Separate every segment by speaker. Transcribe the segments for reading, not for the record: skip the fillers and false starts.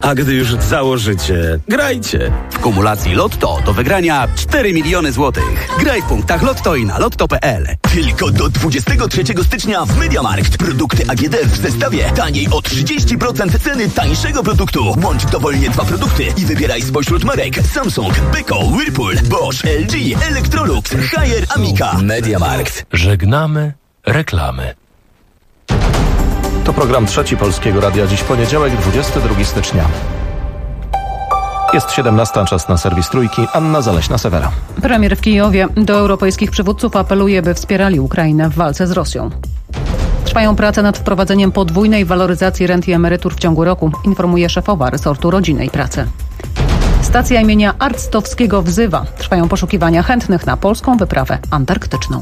Speaker 1: A gdy już założycie, grajcie.
Speaker 2: W kumulacji Lotto do wygrania 4 miliony złotych. Graj w punktach Lotto i na lotto.pl.
Speaker 3: Tylko do 23 stycznia w MediaMarkt. Produkty AGD w zestawie taniej o 30% ceny tańszego produktu. Łącz dowolnie 2 produkty i wybieraj spośród marek Samsung, Beko, Whirlpool, Bosch, LG, Electrolux, Haier, Amica. MediaMarkt.
Speaker 4: Żegnamy reklamy.
Speaker 5: To program Trzeci Polskiego Radia. Dziś poniedziałek, 22 stycznia. Jest 17, czas na serwis Trójki. Anna Zaleśna-Sewera.
Speaker 6: Premier w Kijowie do europejskich przywódców apeluje, by wspierali Ukrainę w walce z Rosją. Trwają prace nad wprowadzeniem podwójnej waloryzacji rent i emerytur w ciągu roku, informuje szefowa resortu Rodziny i Pracy. Stacja imienia Arctowskiego wzywa. Trwają poszukiwania chętnych na polską wyprawę antarktyczną.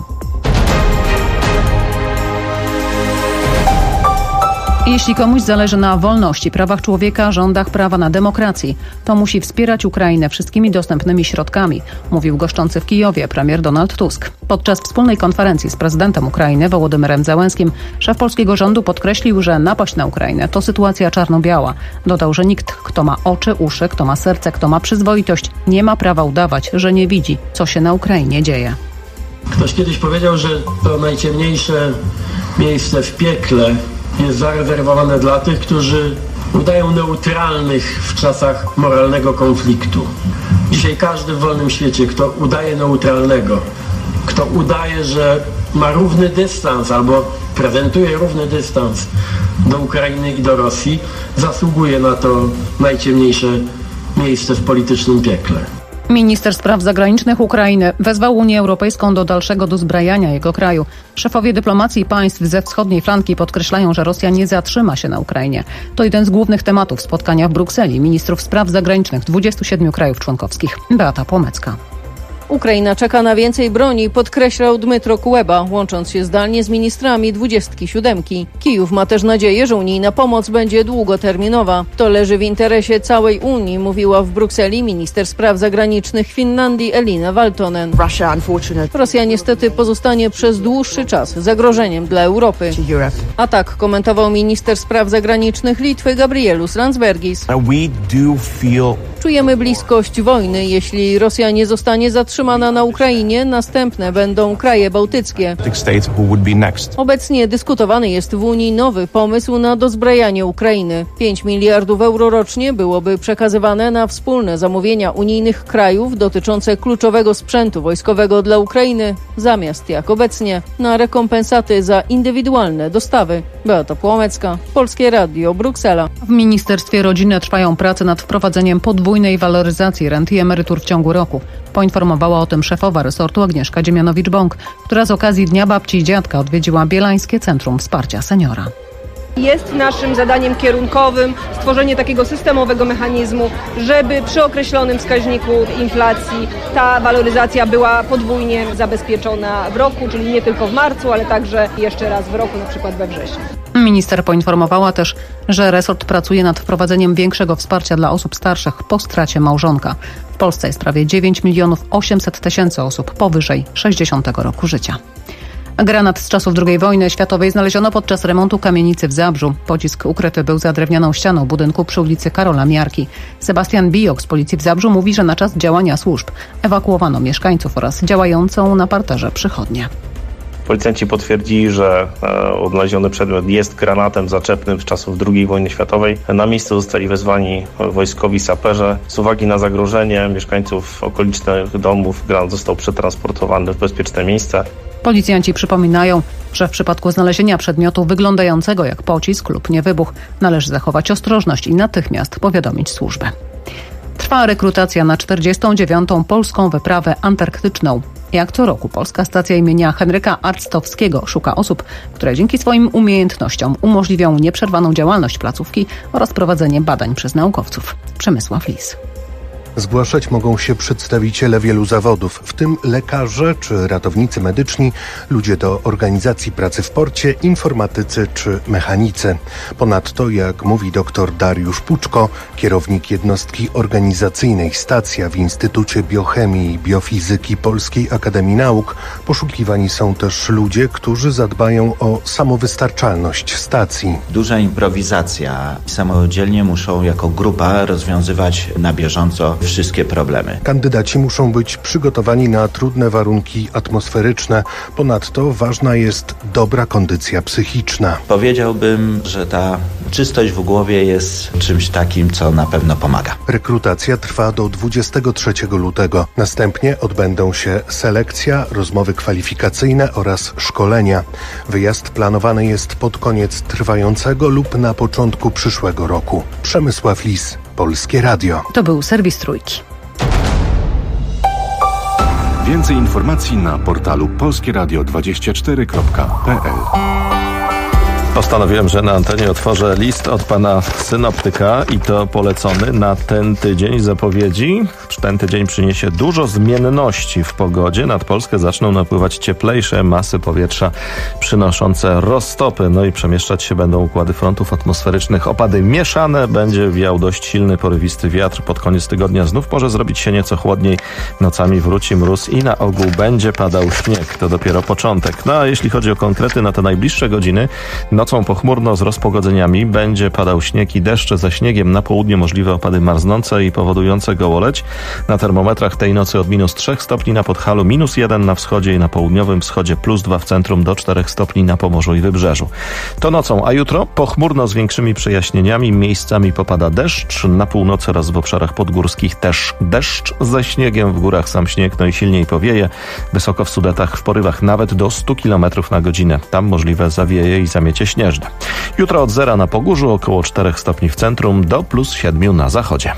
Speaker 6: Jeśli komuś zależy na wolności, prawach człowieka, rządach prawa, na demokracji, to musi wspierać Ukrainę wszystkimi dostępnymi środkami, mówił goszczący w Kijowie premier Donald Tusk. Podczas wspólnej konferencji z prezydentem Ukrainy Wołodymyrem Zełenskim szef polskiego rządu podkreślił, że napaść na Ukrainę to sytuacja czarno-biała. Dodał, że nikt, kto ma oczy, uszy, kto ma serce, kto ma przyzwoitość, nie ma prawa udawać, że nie widzi, co się na Ukrainie dzieje.
Speaker 7: Ktoś kiedyś powiedział, że to najciemniejsze miejsce w piekle jest zarezerwowane dla tych, którzy udają neutralnych w czasach moralnego konfliktu. Dzisiaj każdy w wolnym świecie, kto udaje neutralnego, kto udaje, że ma równy dystans albo prezentuje równy dystans do Ukrainy i do Rosji, zasługuje na to najciemniejsze miejsce w politycznym piekle.
Speaker 6: Minister spraw zagranicznych Ukrainy wezwał Unię Europejską do dalszego dozbrajania jego kraju. Szefowie dyplomacji państw ze wschodniej flanki podkreślają, że Rosja nie zatrzyma się na Ukrainie. To jeden z głównych tematów spotkania w Brukseli ministrów spraw zagranicznych 27 krajów członkowskich. Beata Płomecka.
Speaker 8: Ukraina czeka na więcej broni, podkreślał Dmytro Kuleba, łącząc się zdalnie z ministrami 27. Kijów ma też nadzieję, że unijna pomoc będzie długoterminowa. To leży w interesie całej Unii, mówiła w Brukseli minister spraw zagranicznych Finlandii Elina Valtonen. Rosja niestety pozostanie przez dłuższy czas zagrożeniem dla Europy. A tak komentował minister spraw zagranicznych Litwy Gabrielus Landsbergis. Czujemy bliskość wojny. Jeśli Rosja nie zostanie zatrzymana na Ukrainie, następne będą kraje bałtyckie. Obecnie dyskutowany jest w Unii nowy pomysł na dozbrajanie Ukrainy. 5 miliardów euro rocznie byłoby przekazywane na wspólne zamówienia unijnych krajów dotyczące kluczowego sprzętu wojskowego dla Ukrainy, zamiast jak obecnie na rekompensaty za indywidualne dostawy. Beata Płomecka, Polskie Radio, Bruksela.
Speaker 6: W Ministerstwie Rodziny trwają prace nad wprowadzeniem podwójnej waloryzacji rent i emerytur w ciągu roku. Poinformowała o tym szefowa resortu Agnieszka Dziemianowicz-Bąk, która z okazji Dnia Babci i Dziadka odwiedziła Bielańskie Centrum Wsparcia Seniora.
Speaker 9: Jest naszym zadaniem kierunkowym stworzenie takiego systemowego mechanizmu, żeby przy określonym wskaźniku inflacji ta waloryzacja była podwójnie zabezpieczona w roku, czyli nie tylko w marcu, ale także jeszcze raz w roku, na przykład we wrześniu.
Speaker 6: Minister poinformowała też, że resort pracuje nad wprowadzeniem większego wsparcia dla osób starszych po stracie małżonka. W Polsce jest prawie 9 800 000 osób powyżej 60 roku życia. Granat z czasów II wojny światowej znaleziono podczas remontu kamienicy w Zabrzu. Pocisk ukryty był za drewnianą ścianą budynku przy ulicy Karola Miarki. Sebastian Bijok z policji w Zabrzu mówi, że na czas działania służb ewakuowano mieszkańców oraz działającą na parterze przychodnię.
Speaker 10: Policjanci potwierdzili, że odnaleziony przedmiot jest granatem zaczepnym z czasów II wojny światowej. Na miejsce zostali wezwani wojskowi saperzy. Z uwagi na zagrożenie mieszkańców okolicznych domów granat został przetransportowany w bezpieczne miejsce.
Speaker 6: Policjanci przypominają, że w przypadku znalezienia przedmiotu wyglądającego jak pocisk lub nie wybuch należy zachować ostrożność i natychmiast powiadomić służbę. Trwa rekrutacja na 49. polską wyprawę antarktyczną. Jak co roku polska stacja imienia Henryka Arctowskiego szuka osób, które dzięki swoim umiejętnościom umożliwią nieprzerwaną działalność placówki oraz prowadzenie badań przez naukowców. Przemysław Lis.
Speaker 11: Zgłaszać mogą się przedstawiciele wielu zawodów, w tym lekarze czy ratownicy medyczni, ludzie do organizacji pracy w porcie, informatycy czy mechanicy. Ponadto, jak mówi dr Dariusz Puczko, kierownik jednostki organizacyjnej Stacja w Instytucie Biochemii i Biofizyki Polskiej Akademii Nauk, poszukiwani są też ludzie, którzy zadbają o samowystarczalność stacji.
Speaker 12: Duża improwizacja. Samodzielnie muszą jako grupa rozwiązywać na bieżąco wszystkie problemy.
Speaker 11: Kandydaci muszą być przygotowani na trudne warunki atmosferyczne. Ponadto ważna jest dobra kondycja psychiczna.
Speaker 12: Powiedziałbym, że ta czystość w głowie jest czymś takim, co na pewno pomaga.
Speaker 11: Rekrutacja trwa do 23 lutego. Następnie odbędą się selekcja, rozmowy kwalifikacyjne oraz szkolenia. Wyjazd planowany jest pod koniec trwającego lub na początku przyszłego roku. Przemysław Lis, Polskie Radio.
Speaker 6: To był serwis Trójki.
Speaker 13: Więcej informacji na portalu polskieradio24.pl.
Speaker 5: Postanowiłem, że na antenie otworzę list od pana synoptyka i to polecony na ten tydzień zapowiedzi. Ten tydzień przyniesie dużo zmienności w pogodzie. Nad Polskę zaczną napływać cieplejsze masy powietrza przynoszące roztopy. No i przemieszczać się będą układy frontów atmosferycznych. Opady mieszane, będzie wiał dość silny, porywisty wiatr. Pod koniec tygodnia znów może zrobić się nieco chłodniej. Nocami wróci mróz i na ogół będzie padał śnieg. To dopiero początek. No a jeśli chodzi o konkrety na te najbliższe godziny, nocą pochmurno z rozpogodzeniami, będzie padał śnieg i deszcze. Za śniegiem na południu możliwe opady marznące i powodujące gołoleć. Na termometrach tej nocy od -3 stopni na Podhalu, -1 na wschodzie i na południowym wschodzie, +2 w centrum, do 4 stopni na Pomorzu i Wybrzeżu. To nocą, a jutro pochmurno z większymi przejaśnieniami, miejscami popada deszcz, na północy oraz w obszarach podgórskich też deszcz, ze śniegiem w górach sam śnieg, no i silniej powieje, wysoko w Sudetach w porywach nawet do 100 km na godzinę. Tam możliwe zawieje i zamiecie śnieżne. Jutro od 0 na Pogórzu, około 4 stopni w centrum, do +7 na zachodzie.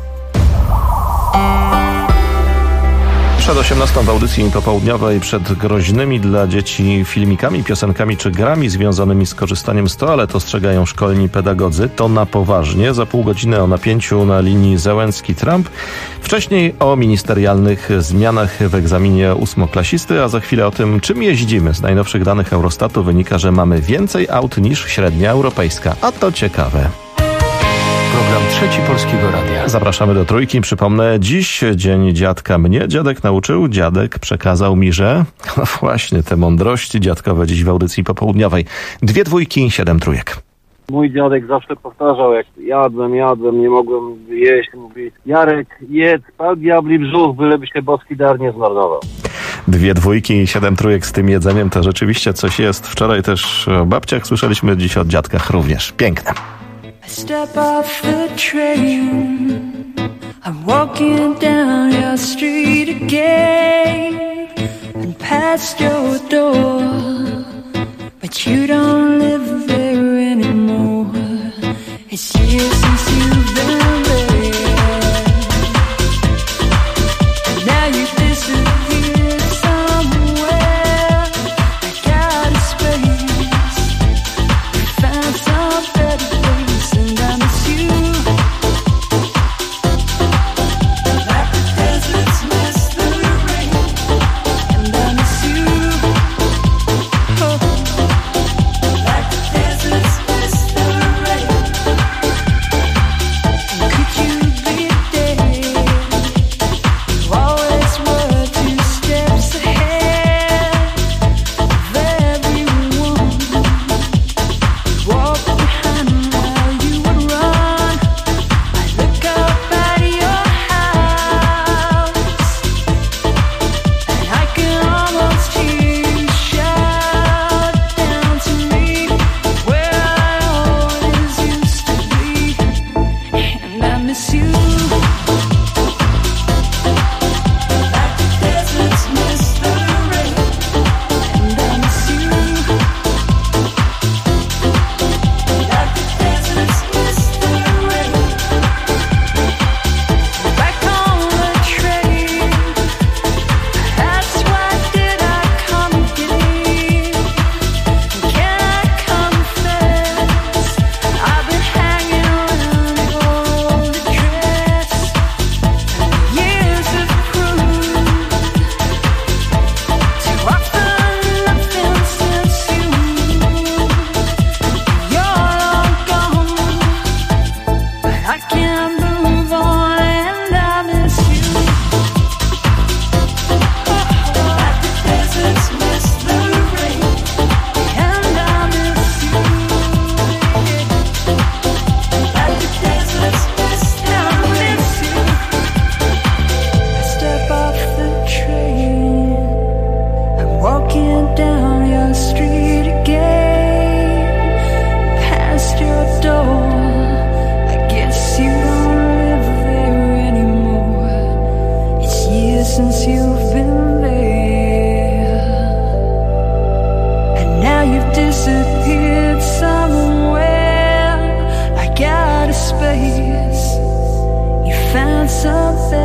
Speaker 5: Przed 18 w audycji popołudniowej, przed groźnymi dla dzieci filmikami, piosenkami czy grami związanymi z korzystaniem z toalet ostrzegają szkolni pedagodzy. To na poważnie. Za pół godziny o napięciu na linii Zełenski-Trump. Wcześniej o ministerialnych zmianach w egzaminie ósmoklasisty, a za chwilę o tym, czym jeździmy. Z najnowszych danych Eurostatu wynika, że mamy więcej aut niż średnia europejska. A to ciekawe.
Speaker 4: Program Trzeci Polskiego Radia.
Speaker 5: Zapraszamy do Trójki. Przypomnę, dziś dzień dziadka mnie. Dziadek nauczył, dziadek przekazał mi, że... No właśnie, te mądrości dziadkowe dziś w audycji popołudniowej. 2 dwójki, 7 trójek.
Speaker 14: Mój dziadek zawsze powtarzał, jak jadłem, nie mogłem jeść, mówi: Jarek, jedz, pal diabli brzuch, byleby się boski dar nie zmarnował.
Speaker 5: 2 dwójki i 7 trójek z tym jedzeniem to rzeczywiście coś jest. Wczoraj też o babciach słyszeliśmy, dziś o dziadkach również. Piękne.
Speaker 15: I step off the train, I'm walking down your street again and past your door, but you don't live there anymore. It's years since you've been there, and now you disappear somewhere. I got a space, found some better place, and I miss you like the deserts miss the rain, and I miss you, oh, like the deserts miss the rain. And could you be there? You always were 2 steps ahead of everyone. Walk behind while you would run. I look up at your house, and I can almost hear you shout down to me where I always used to be, and I miss you like the deserts miss the rain, and I miss you like the deserts miss the rain. Back on the train, that's why did I come again? Can I confess, I've been hanging around your old address.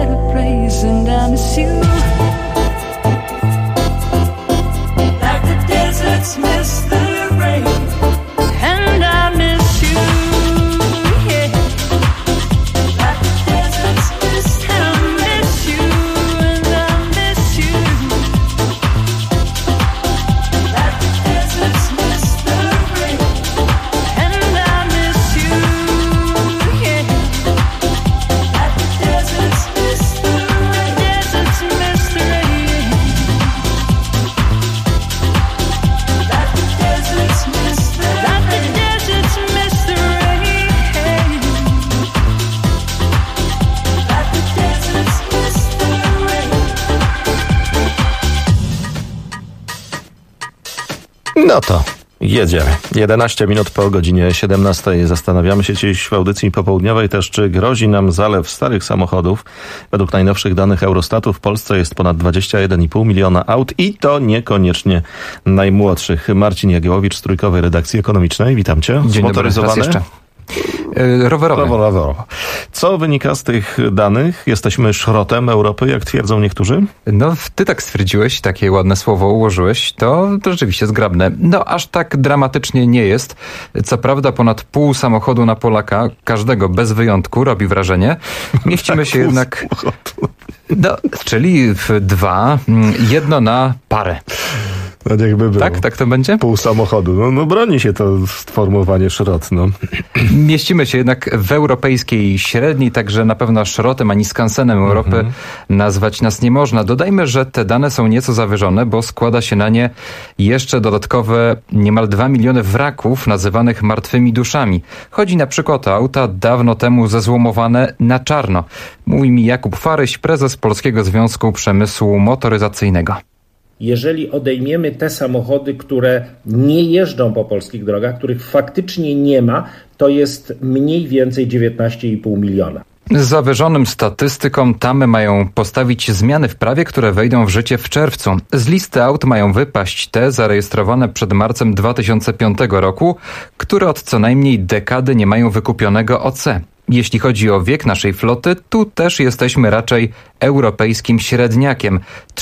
Speaker 15: better place, and I miss you. Like the deserts miss the rain, and I miss you. Yeah. Like the deserts miss the rain, I miss you, and I miss you. Like the deserts miss the rain, and I miss you. Yeah. Like the deserts miss the rain, deserts miss the rain. Like the deserts miss the rain, like the deserts miss the rain. Like the deserts miss the rain.
Speaker 5: No to jedziemy. 11 minut po godzinie 17. Zastanawiamy się dziś w audycji popołudniowej też, czy grozi nam zalew starych samochodów. Według najnowszych danych Eurostatu w Polsce jest ponad 21,5 miliona aut i to niekoniecznie najmłodszych. Marcin Jagiełowicz z Trójkowej Redakcji Ekonomicznej. Witam cię.
Speaker 16: Dzień dobry, raz jeszcze. Rowerowe.
Speaker 5: Co wynika z tych danych? Jesteśmy szrotem Europy, jak twierdzą niektórzy?
Speaker 16: No, ty tak stwierdziłeś, takie ładne słowo ułożyłeś, to rzeczywiście zgrabne. No, aż tak dramatycznie nie jest. Co prawda ponad pół samochodu na Polaka, każdego bez wyjątku, robi wrażenie. Mieścimy się jednak... No, czyli w 2, 1 na parę.
Speaker 5: No niechby było.
Speaker 16: Tak to będzie?
Speaker 5: Pół samochodu. No broni się to sformułowanie szrot, no.
Speaker 16: Mieścimy się jednak w europejskiej średniej, także na pewno szrotem ani skansenem Europy nazwać nas nie można. Dodajmy, że te dane są nieco zawyżone, bo składa się na nie jeszcze dodatkowe niemal 2 miliony wraków nazywanych martwymi duszami. Chodzi na przykład o auta dawno temu zezłomowane na czarno. Mówi mi Jakub Faryś, prezes Polskiego Związku Przemysłu Motoryzacyjnego.
Speaker 17: Jeżeli odejmiemy te samochody, które nie jeżdżą po polskich drogach, których faktycznie nie ma, to jest mniej więcej 19,5 miliona.
Speaker 16: Zawyżonym statystykom tamy mają postawić zmiany w prawie, które wejdą w życie w czerwcu. Z listy aut mają wypaść te zarejestrowane przed marcem 2005 roku, które od co najmniej dekady nie mają wykupionego OC. Jeśli chodzi o wiek naszej floty, tu też jesteśmy raczej europejskim średniakiem.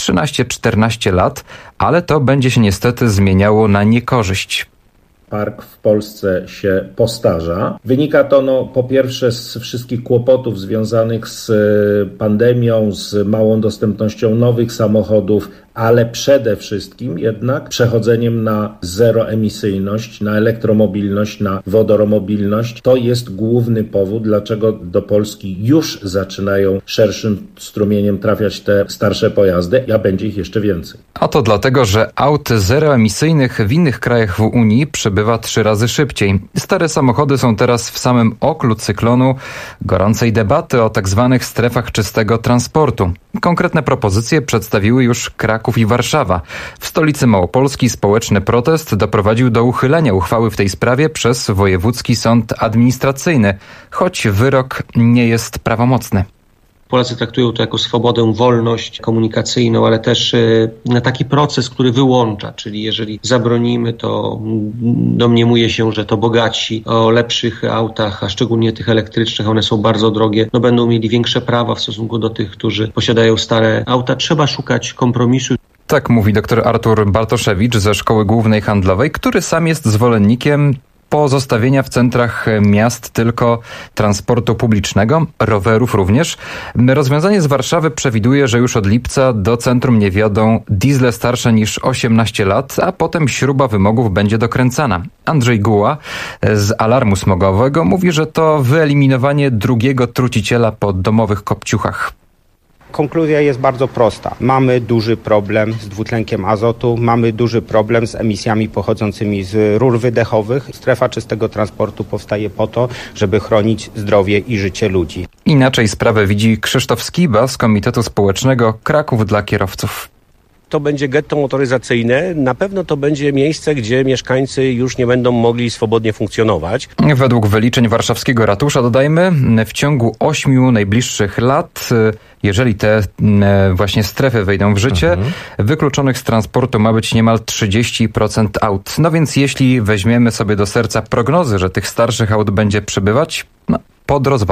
Speaker 16: 13-14 lat, ale to będzie się niestety zmieniało na niekorzyść.
Speaker 17: Park w Polsce się postarza. Wynika to po pierwsze z wszystkich kłopotów związanych z pandemią, z małą dostępnością nowych samochodów, ale przede wszystkim jednak przechodzeniem na zeroemisyjność, na elektromobilność, na wodoromobilność. To jest główny powód, dlaczego do Polski już zaczynają szerszym strumieniem trafiać te starsze pojazdy, a będzie ich jeszcze więcej.
Speaker 16: A to dlatego, że aut zeroemisyjnych w innych krajach w Unii przybywa 3 razy szybciej. Stare samochody są teraz w samym oklu cyklonu gorącej debaty o tak zwanych strefach czystego transportu. Konkretne propozycje przedstawiły już Kraków i Warszawa. W stolicy Małopolski społeczny protest doprowadził do uchylenia uchwały w tej sprawie przez Wojewódzki Sąd Administracyjny, choć wyrok nie jest prawomocny.
Speaker 18: Polacy traktują to jako swobodę, wolność komunikacyjną, ale też taki proces, który wyłącza, czyli jeżeli zabronimy, to domniemuje się, że to bogatsi o lepszych autach, a szczególnie tych elektrycznych, one są bardzo drogie, będą mieli większe prawa w stosunku do tych, którzy posiadają stare auta. Trzeba szukać kompromisu.
Speaker 16: Tak mówi dr Artur Bartoszewicz ze Szkoły Głównej Handlowej, który sam jest zwolennikiem pozostawienia w centrach miast tylko transportu publicznego, rowerów również. Rozwiązanie z Warszawy przewiduje, że już od lipca do centrum nie wiodą diesle starsze niż 18 lat, a potem śruba wymogów będzie dokręcana. Andrzej Guła z Alarmu Smogowego mówi, że to wyeliminowanie drugiego truciciela po domowych kopciuchach.
Speaker 19: Konkluzja jest bardzo prosta. Mamy duży problem z dwutlenkiem azotu, mamy duży problem z emisjami pochodzącymi z rur wydechowych. Strefa czystego transportu powstaje po to, żeby chronić zdrowie i życie ludzi.
Speaker 16: Inaczej sprawę widzi Krzysztof Skiba z Komitetu Społecznego Kraków dla Kierowców.
Speaker 20: To będzie getto motoryzacyjne. Na pewno to będzie miejsce, gdzie mieszkańcy już nie będą mogli swobodnie funkcjonować.
Speaker 16: Według wyliczeń warszawskiego ratusza, dodajmy, w ciągu 8 najbliższych lat, jeżeli te właśnie strefy wejdą w życie, wykluczonych z transportu ma być niemal 30% aut. No więc jeśli weźmiemy sobie do serca prognozy, że tych starszych aut będzie przybywać, pod rozwagę.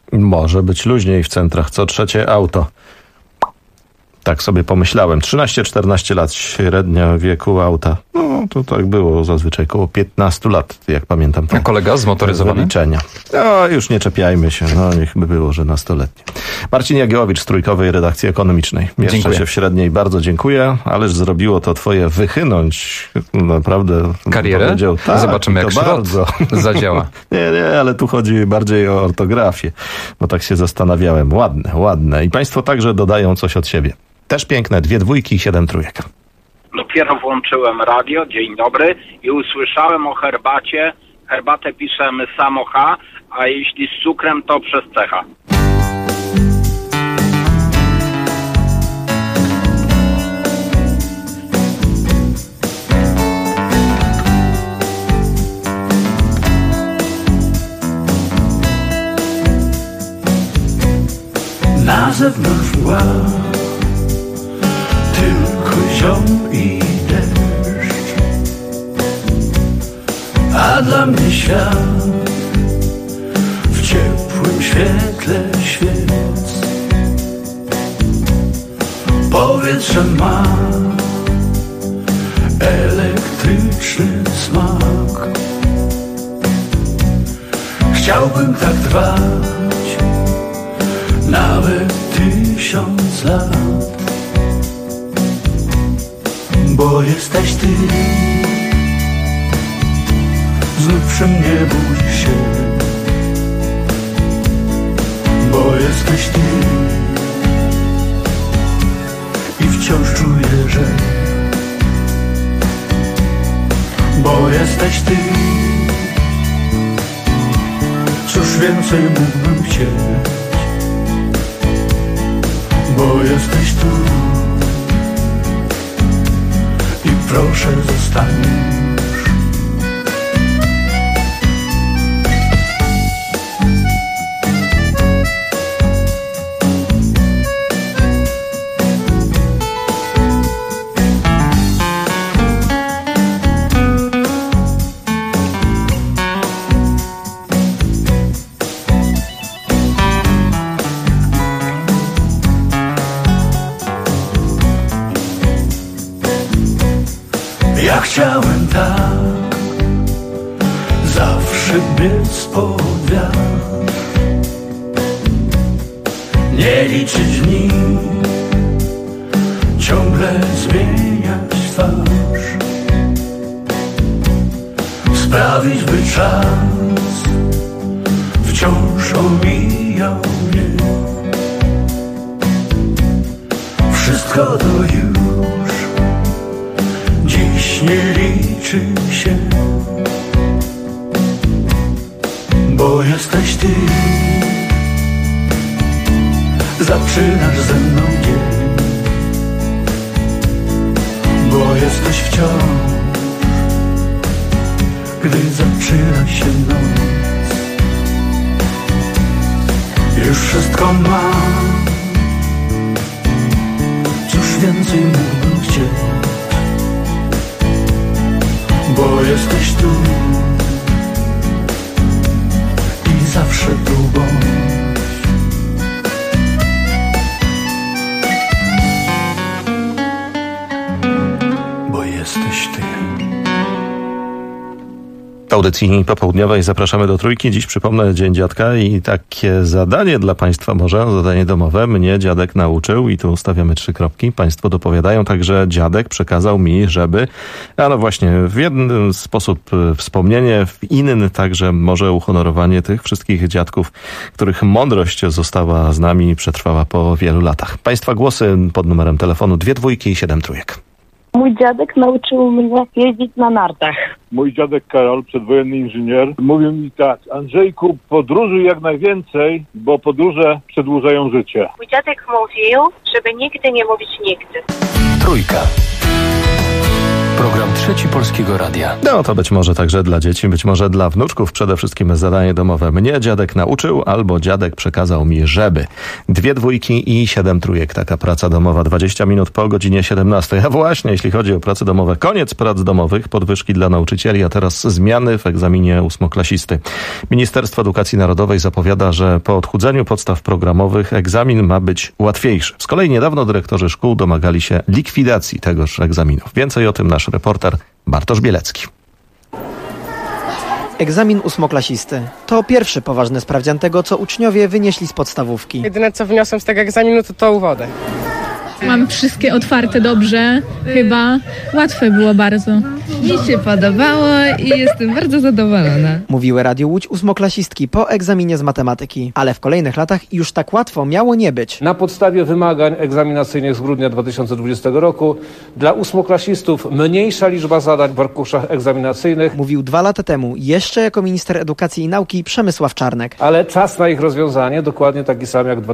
Speaker 5: Może być luźniej w centrach, co trzecie auto. Tak sobie pomyślałem. 13-14 lat średnia wieku auta. No, to tak było zazwyczaj koło 15 lat, jak pamiętam.
Speaker 16: A kolega zmotoryzowany?
Speaker 5: Zaliczenia. No, już nie czepiajmy się. No, niech by było, że nastoletnie. Marcin Jagiełowicz z Trójkowej Redakcji Ekonomicznej. Mieszczę
Speaker 16: Dziękuję.
Speaker 5: się w średniej. Bardzo dziękuję. Ależ zrobiło to twoje wychynąć. Naprawdę.
Speaker 16: Karierę?
Speaker 5: Tak,
Speaker 16: Zobaczymy, jak
Speaker 5: to
Speaker 16: szrot
Speaker 5: bardzo
Speaker 16: zadziała.
Speaker 5: Nie, ale tu chodzi bardziej o ortografię. Bo tak się zastanawiałem. Ładne. I państwo także dodają coś od siebie. Też piękne, 2 dwójki i 7 trójek.
Speaker 21: Dopiero włączyłem radio, dzień dobry, i usłyszałem o herbacie. Herbatę piszemy samo H, a jeśli z cukrem, to przez CH.
Speaker 15: Na zewnątrz mgła, tylko ziom i deszcz, a dla mnie świat w ciepłym świetle świec. Powietrze ma elektryczny smak. Chciałbym tak trwać nawet 1000 lat, bo jesteś ty. Znów przy mnie budzi się, bo jesteś ty. I wciąż czuję, że bo jesteś ty. Cóż więcej mógłbym chcieć, bo jesteś tu. I proszę zostaniesz. Ja chciałem tak zawsze biec pod wiatr, nie liczyć dni, ciągle zmieniać twarz, sprawić, by czas wciąż omijał mnie. Wszystko to już dziś nie liczy się, bo jesteś ty. Zaczynasz ze mną dzień, bo jesteś wciąż, gdy zaczyna się noc. Już wszystko mam, cóż więcej mógłbym chcieć, bo jesteś tu i zawsze tu bądź. Bo jesteś ty.
Speaker 5: W audycji popołudniowej zapraszamy do Trójki. Dziś przypomnę Dzień Dziadka i takie zadanie dla państwa, może zadanie domowe. Mnie dziadek nauczył i tu stawiamy 3 kropki. Państwo dopowiadają, także dziadek przekazał mi, żeby, a no właśnie, w jeden sposób wspomnienie, w inny także może uhonorowanie tych wszystkich dziadków, których mądrość została z nami i przetrwała po wielu latach. Państwa głosy pod numerem telefonu 2 dwójki i 7 trójek.
Speaker 22: Mój dziadek nauczył mnie jeździć na nartach.
Speaker 23: Mój dziadek Karol, przedwojenny inżynier, mówił mi tak: Andrzejku, podróżuj jak najwięcej, bo podróże przedłużają życie.
Speaker 22: Mój dziadek mówił, żeby nigdy nie mówić nigdy.
Speaker 4: Trójka. Program Trzeci Polskiego Radia.
Speaker 5: No to być może także dla dzieci, być może dla wnuczków. Przede wszystkim zadanie domowe. Mnie dziadek nauczył, albo dziadek przekazał mi żeby. 2 dwójki i 7 trójek. Taka praca domowa. 20 minut po godzinie 17. A właśnie, jeśli chodzi o prace domowe, koniec prac domowych, podwyżki dla nauczycieli, a teraz zmiany w egzaminie ósmoklasisty. Ministerstwo Edukacji Narodowej zapowiada, że po odchudzeniu podstaw programowych egzamin ma być łatwiejszy. Z kolei niedawno dyrektorzy szkół domagali się likwidacji tegoż egzaminów. Więcej o tym nasz reporter Bartosz Bielecki.
Speaker 1: Egzamin ósmoklasisty to pierwszy poważny sprawdzian tego, co uczniowie wynieśli z podstawówki.
Speaker 2: Jedyne, co wyniosłem z tego egzaminu, to wodę.
Speaker 3: Mam wszystkie otwarte dobrze, chyba. Łatwe było bardzo. Mi się podobało i jestem bardzo zadowolona.
Speaker 1: Mówiły Radiu Łódź ósmoklasistki po egzaminie z matematyki. Ale w kolejnych latach już tak łatwo miało nie być.
Speaker 24: Na podstawie wymagań egzaminacyjnych z grudnia 2020 roku dla ósmoklasistów mniejsza liczba zadań w arkuszach egzaminacyjnych.
Speaker 1: Mówił 2 lata temu, jeszcze jako minister edukacji i nauki Przemysław Czarnek.
Speaker 24: Ale czas na ich rozwiązanie dokładnie taki sam jak w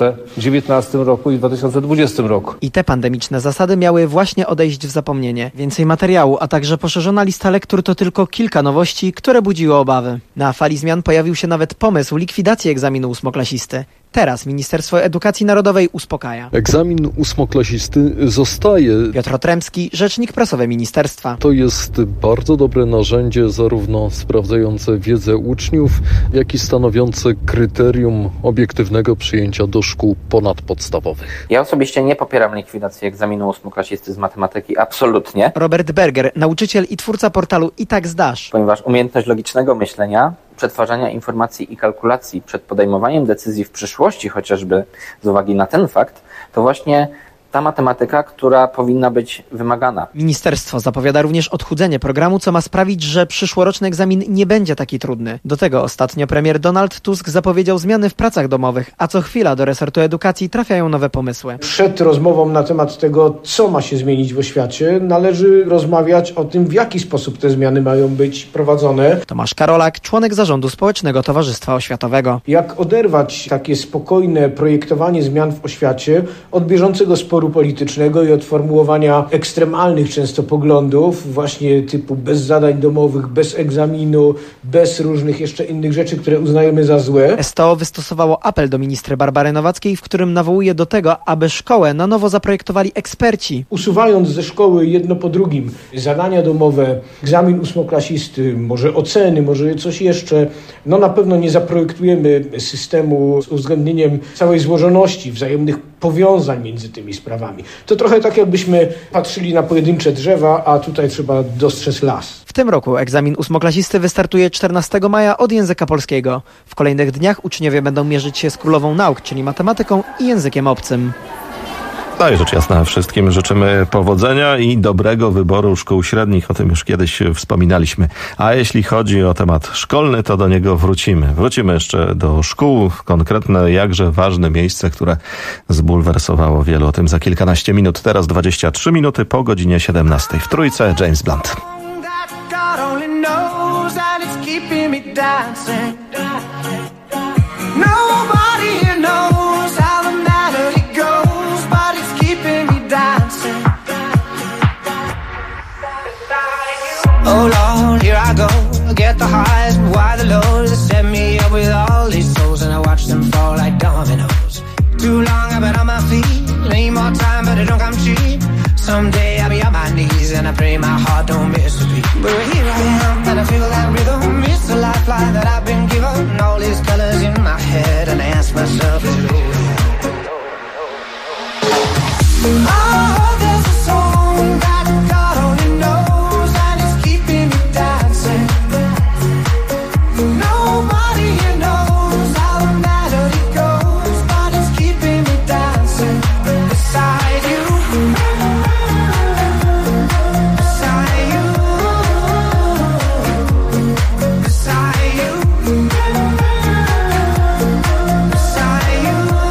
Speaker 24: 2019 roku i 2020 roku.
Speaker 1: I te pandemiczne zasady miały właśnie odejść w zapomnienie. Więcej materiału, a także poszerzona lista lektur to tylko kilka nowości, które budziły obawy. Na fali zmian pojawił się nawet pomysł likwidacji egzaminu ósmoklasisty. Teraz Ministerstwo Edukacji Narodowej uspokaja.
Speaker 25: Egzamin ósmoklasisty zostaje.
Speaker 1: Piotr Otremski, rzecznik prasowy ministerstwa.
Speaker 25: To jest bardzo dobre narzędzie, zarówno sprawdzające wiedzę uczniów, jak i stanowiące kryterium obiektywnego przyjęcia do szkół ponadpodstawowych.
Speaker 26: Ja osobiście nie popieram likwidacji egzaminu ósmoklasisty z matematyki, absolutnie.
Speaker 1: Robert Berger, nauczyciel i twórca portalu I tak zdasz.
Speaker 26: Ponieważ umiejętność logicznego myślenia, przetwarzania informacji i kalkulacji przed podejmowaniem decyzji w przyszłości, chociażby z uwagi na ten fakt, to właśnie ta matematyka, która powinna być wymagana.
Speaker 1: Ministerstwo zapowiada również odchudzenie programu, co ma sprawić, że przyszłoroczny egzamin nie będzie taki trudny. Do tego ostatnio premier Donald Tusk zapowiedział zmiany w pracach domowych, a co chwila do resortu edukacji trafiają nowe pomysły.
Speaker 27: Przed rozmową na temat tego, co ma się zmienić w oświacie, należy rozmawiać o tym, w jaki sposób te zmiany mają być prowadzone.
Speaker 1: Tomasz Karolak, członek zarządu Społecznego Towarzystwa Oświatowego.
Speaker 27: Jak oderwać takie spokojne projektowanie zmian w oświacie od bieżącego sporu politycznego i od formułowania ekstremalnych często poglądów, właśnie typu bez zadań domowych, bez egzaminu, bez różnych jeszcze innych rzeczy, które uznajemy za złe.
Speaker 1: STO wystosowało apel do ministry Barbary Nowackiej, w którym nawołuje do tego, aby szkołę na nowo zaprojektowali eksperci.
Speaker 27: Usuwając ze szkoły jedno po drugim zadania domowe, egzamin ósmoklasisty, może oceny, może coś jeszcze, na pewno nie zaprojektujemy systemu z uwzględnieniem całej złożoności, wzajemnych powiązań między tymi sprawami. To trochę tak, jakbyśmy patrzyli na pojedyncze drzewa, a tutaj trzeba dostrzec las.
Speaker 1: W tym roku egzamin ósmoklasisty wystartuje 14 maja od języka polskiego. W kolejnych dniach uczniowie będą mierzyć się z królową nauk, czyli matematyką i językiem obcym.
Speaker 5: No i rzecz jasna, wszystkim życzymy powodzenia i dobrego wyboru szkół średnich. O tym już kiedyś wspominaliśmy. A jeśli chodzi o temat szkolny, to do niego wrócimy. Wrócimy jeszcze do szkół. Konkretne, jakże ważne miejsce, które zbulwersowało wielu. O tym za kilkanaście minut. Teraz 23 minuty po godzinie 17. W Trójce James Blunt.
Speaker 28: Oh Lord, here I go. I get the highs, but why the lows? They set me up with all these souls, and I watch them fall like dominoes. Too long I've been on my feet. Need more time, but it don't come cheap. Someday I'll be on my knees, and I pray my heart don't miss a beat. But here I am, and I feel that rhythm. It's a lifeline that I've been given. All these colors in my head, and I ask myself, is it over? Oh, there's a song that God only knows. You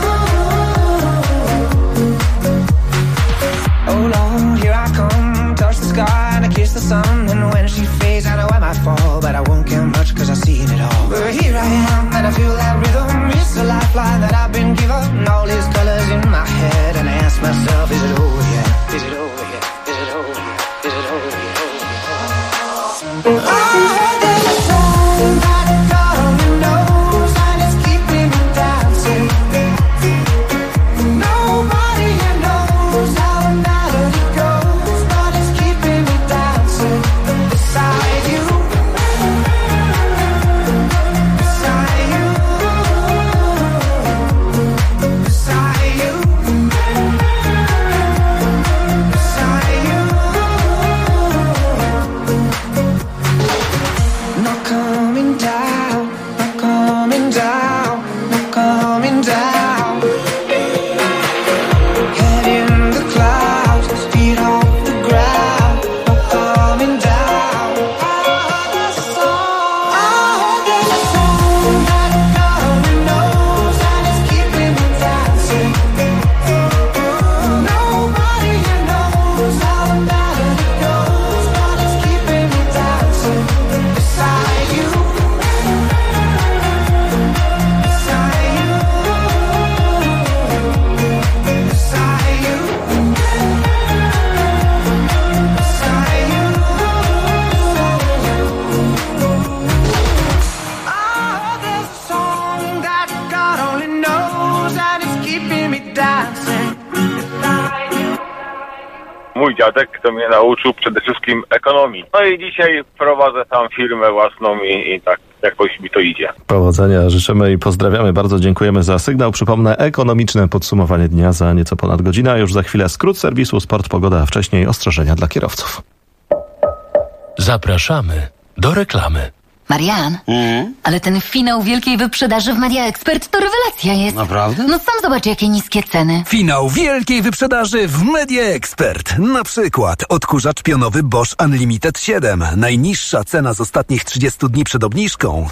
Speaker 6: mój dziadek, kto mnie nauczył przede wszystkim ekonomii. No i dzisiaj prowadzę tam firmę własną i tak jakoś mi to idzie.
Speaker 5: Powodzenia życzymy i pozdrawiamy. Bardzo dziękujemy za sygnał. Przypomnę, ekonomiczne podsumowanie dnia za nieco ponad godzinę, a już za chwilę skrót serwisu Sport, Pogoda, a wcześniej ostrzeżenia dla kierowców.
Speaker 4: Zapraszamy do reklamy.
Speaker 7: Marian, ale ten finał wielkiej wyprzedaży w Media Expert to rewelacja jest.
Speaker 8: Naprawdę?
Speaker 7: No sam zobacz, jakie niskie ceny.
Speaker 8: Finał wielkiej wyprzedaży w Media Expert. Na przykład odkurzacz pionowy Bosch Unlimited 7. Najniższa cena z ostatnich 30 dni przed obniżką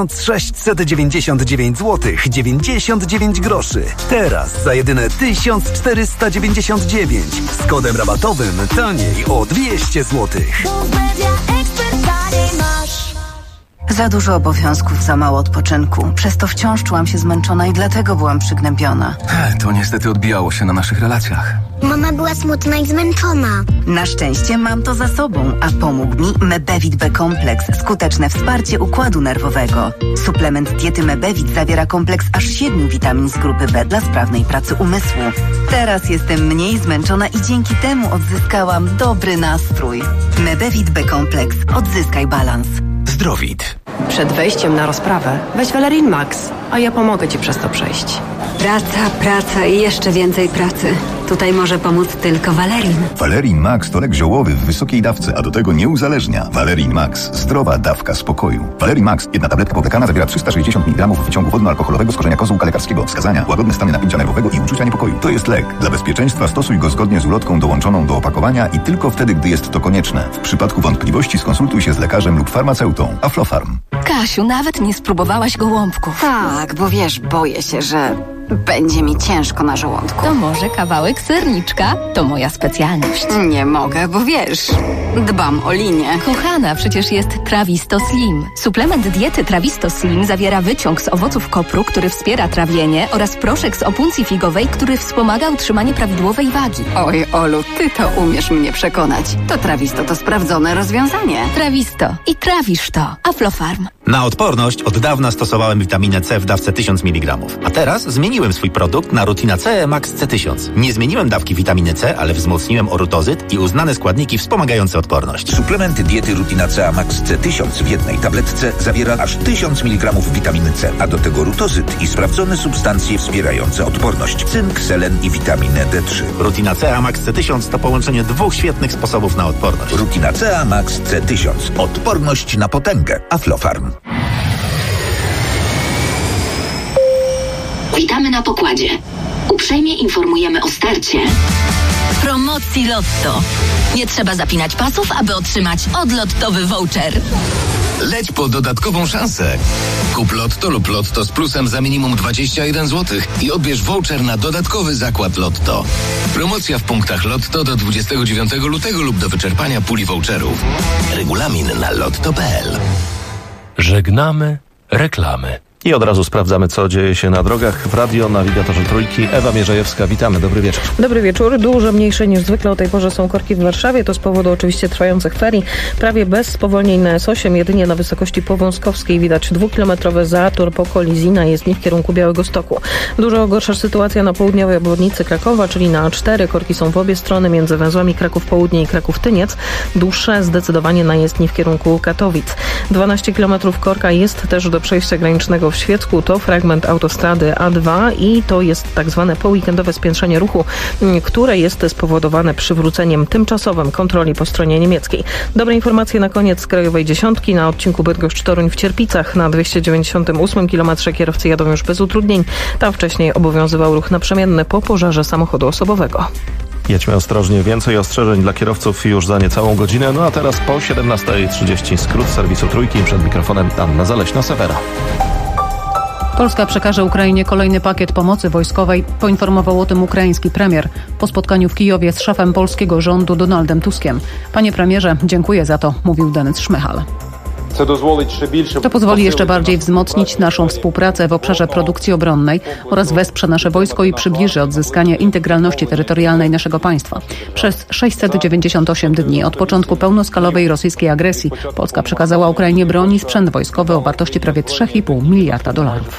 Speaker 8: 1699 zł 99 groszy. Teraz za jedyne 1499. Z kodem rabatowym taniej o 200 zł.
Speaker 9: Za dużo obowiązków, za mało odpoczynku. Przez to wciąż czułam się zmęczona i dlatego byłam przygnębiona.
Speaker 8: To niestety odbijało się na naszych relacjach.
Speaker 9: Mama była smutna i zmęczona. Na szczęście mam to za sobą, a pomógł mi Mebevit B-kompleks. Skuteczne wsparcie układu nerwowego. Suplement diety Mebevit zawiera kompleks aż 7 witamin z grupy B dla sprawnej pracy umysłu. Teraz jestem mniej zmęczona i dzięki temu odzyskałam dobry nastrój. Mebevit B-kompleks. Odzyskaj balans.
Speaker 8: Zdrowit.
Speaker 10: Przed wejściem na rozprawę weź Valerin Max, a ja pomogę Ci przez to przejść.
Speaker 11: Praca i jeszcze więcej pracy. Tutaj może pomóc tylko Valerin.
Speaker 12: Valerin Max to lek ziołowy w wysokiej dawce, a do tego nie uzależnia. Valerin Max. Zdrowa dawka spokoju. Valerin Max. Jedna tabletka powlekana zawiera 360 mg wyciągu wodno-alkoholowego z korzenia kozłka lekarskiego. Wskazania: łagodne stany napięcia nerwowego i uczucia niepokoju. To jest lek. Dla bezpieczeństwa stosuj go zgodnie z ulotką dołączoną do opakowania i tylko wtedy, gdy jest to konieczne. W przypadku wątpliwości skonsultuj się z lekarzem lub farmaceutą. Aflofarm.
Speaker 7: Kasiu, nawet nie spróbowałaś gołąbków.
Speaker 11: Tak, bo wiesz, boję się, że będzie mi ciężko na żołądku.
Speaker 7: To może kawałek serniczka? To moja specjalność.
Speaker 11: Nie mogę, bo wiesz, dbam o linię.
Speaker 7: Kochana, przecież jest Trawisto Slim. Suplement diety Trawisto Slim zawiera wyciąg z owoców kopru, który wspiera trawienie, oraz proszek z opuncji figowej, który wspomaga utrzymanie prawidłowej wagi.
Speaker 11: Oj, Olu, ty to umiesz mnie przekonać. To Trawisto to sprawdzone rozwiązanie.
Speaker 7: Trawisto i trawisz to. Aflofarm.
Speaker 13: Na odporność od dawna stosowałem witaminę C w dawce 1000 mg. A teraz zmieniłem swój produkt na Rutina C Max C1000. Nie zmieniłem dawki witaminy C, ale wzmocniłem orutozyt i uznane składniki wspomagające odporność.
Speaker 29: Suplement diety Rutina C Max C1000 w jednej tabletce zawiera aż 1000 mg witaminy C, a do tego rutozyt i sprawdzone substancje wspierające odporność: cynk, selen i witaminę D3.
Speaker 13: Rutina C Max C1000 to połączenie dwóch świetnych sposobów na odporność.
Speaker 29: Rutina C Max C1000. Odporność na potęgę. Aflofarm.
Speaker 7: Witamy na pokładzie. Uprzejmie informujemy o starcie promocji Lotto. Nie trzeba zapinać pasów, aby otrzymać odlottowy voucher.
Speaker 30: Leć po dodatkową szansę. Kup Lotto lub Lotto z plusem za minimum 21 zł i odbierz voucher na dodatkowy zakład Lotto. Promocja w punktach Lotto do 29 lutego lub do wyczerpania puli voucherów. Regulamin na lotto.pl.
Speaker 4: Żegnamy reklamy.
Speaker 5: I od razu sprawdzamy, co dzieje się na drogach. W Radio Nawigatorze Trójki Ewa Mierzejewska. Witamy, dobry wieczór.
Speaker 31: Dobry wieczór. Dużo mniejsze niż zwykle o tej porze są korki w Warszawie. To z powodu oczywiście trwających ferii. Prawie bez spowolnień na S8. Jedynie na wysokości Powązkowskiej widać 2-kilometrowy zator po kolizji na jezdni w kierunku Białegostoku. Dużo gorsza sytuacja na południowej obwodnicy Krakowa, czyli na A4. Korki są w obie strony między węzłami Kraków Południe i Kraków Tyniec. Dłuższe zdecydowanie na jezdni w kierunku Katowic. 12 kilometrów korka jest też do przejścia granicznego w Świecku. To fragment autostrady A2 i to jest tak zwane poweekendowe spiętrzenie ruchu, które jest spowodowane przywróceniem tymczasowym kontroli po stronie niemieckiej. Dobre informacje na koniec z krajowej dziesiątki. Na odcinku Bydgoszcz-Toruń w Cierpicach na 298 km kierowcy jadą już bez utrudnień. Tam wcześniej obowiązywał ruch naprzemienny po pożarze samochodu osobowego.
Speaker 5: Jedźmy ostrożnie. Więcej ostrzeżeń dla kierowców już za niecałą godzinę. No a teraz po 17:30 skrót serwisu Trójki. Przed mikrofonem Anna Zaleśna-Sewera.
Speaker 32: Polska przekaże Ukrainie kolejny pakiet pomocy wojskowej. Poinformował o tym ukraiński premier po spotkaniu w Kijowie z szefem polskiego rządu Donaldem Tuskiem. Panie premierze, dziękuję za to, mówił Denis Szmychal. To pozwoli jeszcze bardziej wzmocnić naszą współpracę w obszarze produkcji obronnej oraz wesprze nasze wojsko i przybliży odzyskanie integralności terytorialnej naszego państwa. Przez 698 dni od początku pełnoskalowej rosyjskiej agresji Polska przekazała Ukrainie broń i sprzęt wojskowy o wartości prawie $3,5 miliarda.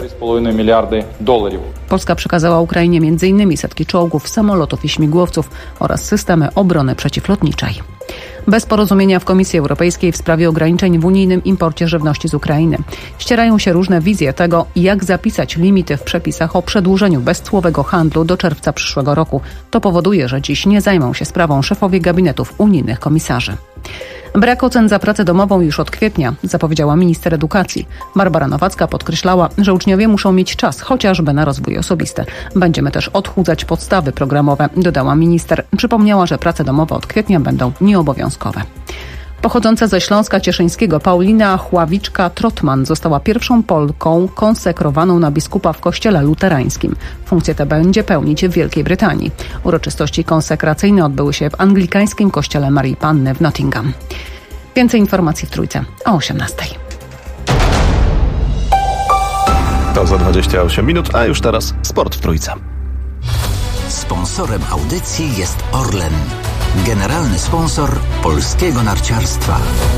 Speaker 32: Polska przekazała Ukrainie m.in. setki czołgów, samolotów i śmigłowców oraz systemy obrony przeciwlotniczej. Bez porozumienia w Komisji Europejskiej w sprawie ograniczeń w unijnym imporcie żywności z Ukrainy. Ścierają się różne wizje tego, jak zapisać limity w przepisach o przedłużeniu bezcłowego handlu do czerwca przyszłego roku. To powoduje, że dziś nie zajmą się sprawą szefowie gabinetów unijnych komisarzy. Brak ocen za pracę domową już od kwietnia, zapowiedziała minister edukacji. Barbara Nowacka podkreślała, że uczniowie muszą mieć czas chociażby na rozwój osobisty. Będziemy też odchudzać podstawy programowe, dodała minister. Przypomniała, że prace domowe od kwietnia będą nieobowiązkowe. Pochodząca ze Śląska Cieszyńskiego Paulina Chławiczka-Trotman została pierwszą Polką konsekrowaną na biskupa w kościele luterańskim. Funkcję tę będzie pełnić w Wielkiej Brytanii. Uroczystości konsekracyjne odbyły się w anglikańskim kościele Marii Panny w Nottingham. Więcej informacji w Trójce o 18:00.
Speaker 5: To za 28 minut, a już teraz sport w Trójce.
Speaker 2: Sponsorem audycji jest Orlen, generalny sponsor polskiego narciarstwa.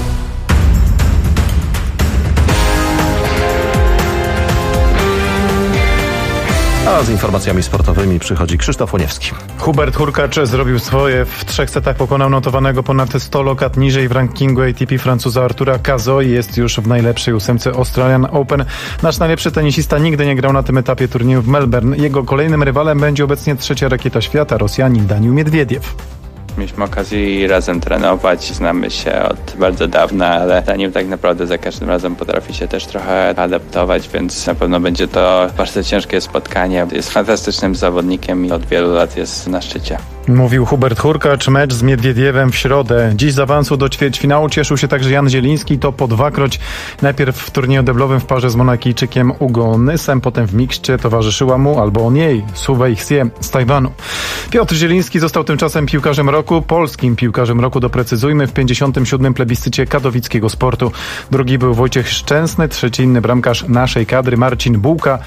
Speaker 5: A z informacjami sportowymi przychodzi Krzysztof Łoniewski.
Speaker 3: Hubert Hurkacz zrobił swoje. W 3 setach pokonał notowanego ponad 100 lokat niżej w rankingu ATP Francuza Artura Cazaux i jest już w najlepszej 8 Australian Open. Nasz najlepszy tenisista nigdy nie grał na tym etapie turnieju w Melbourne. Jego kolejnym rywalem będzie obecnie 3. rakieta świata, Rosjanin Daniil Miedwiediew.
Speaker 14: Mieliśmy okazję razem trenować, znamy się od bardzo dawna, ale Daniil tak naprawdę za każdym razem potrafi się też trochę adaptować, więc na pewno będzie to bardzo ciężkie spotkanie. Jest fantastycznym zawodnikiem i od wielu lat jest na szczycie.
Speaker 3: Mówił Hubert Hurkacz. Mecz z Miedwiediewem w środę. Dziś z awansu do ćwierćfinału cieszył się także Jan Zieliński. To po 2-kroć. Najpierw w turnieju deblowym w parze z Monakijczykiem Ugo Nysem, potem w mikście towarzyszyła mu, albo on jej, Su Wei-hsie z Tajwanu. Piotr Zieliński został tymczasem piłkarzem roku, polskim piłkarzem roku, doprecyzujmy, w 57. plebiscycie katowickiego sportu. Drugi był Wojciech Szczęsny, trzeci inny bramkarz naszej kadry Marcin Bułka.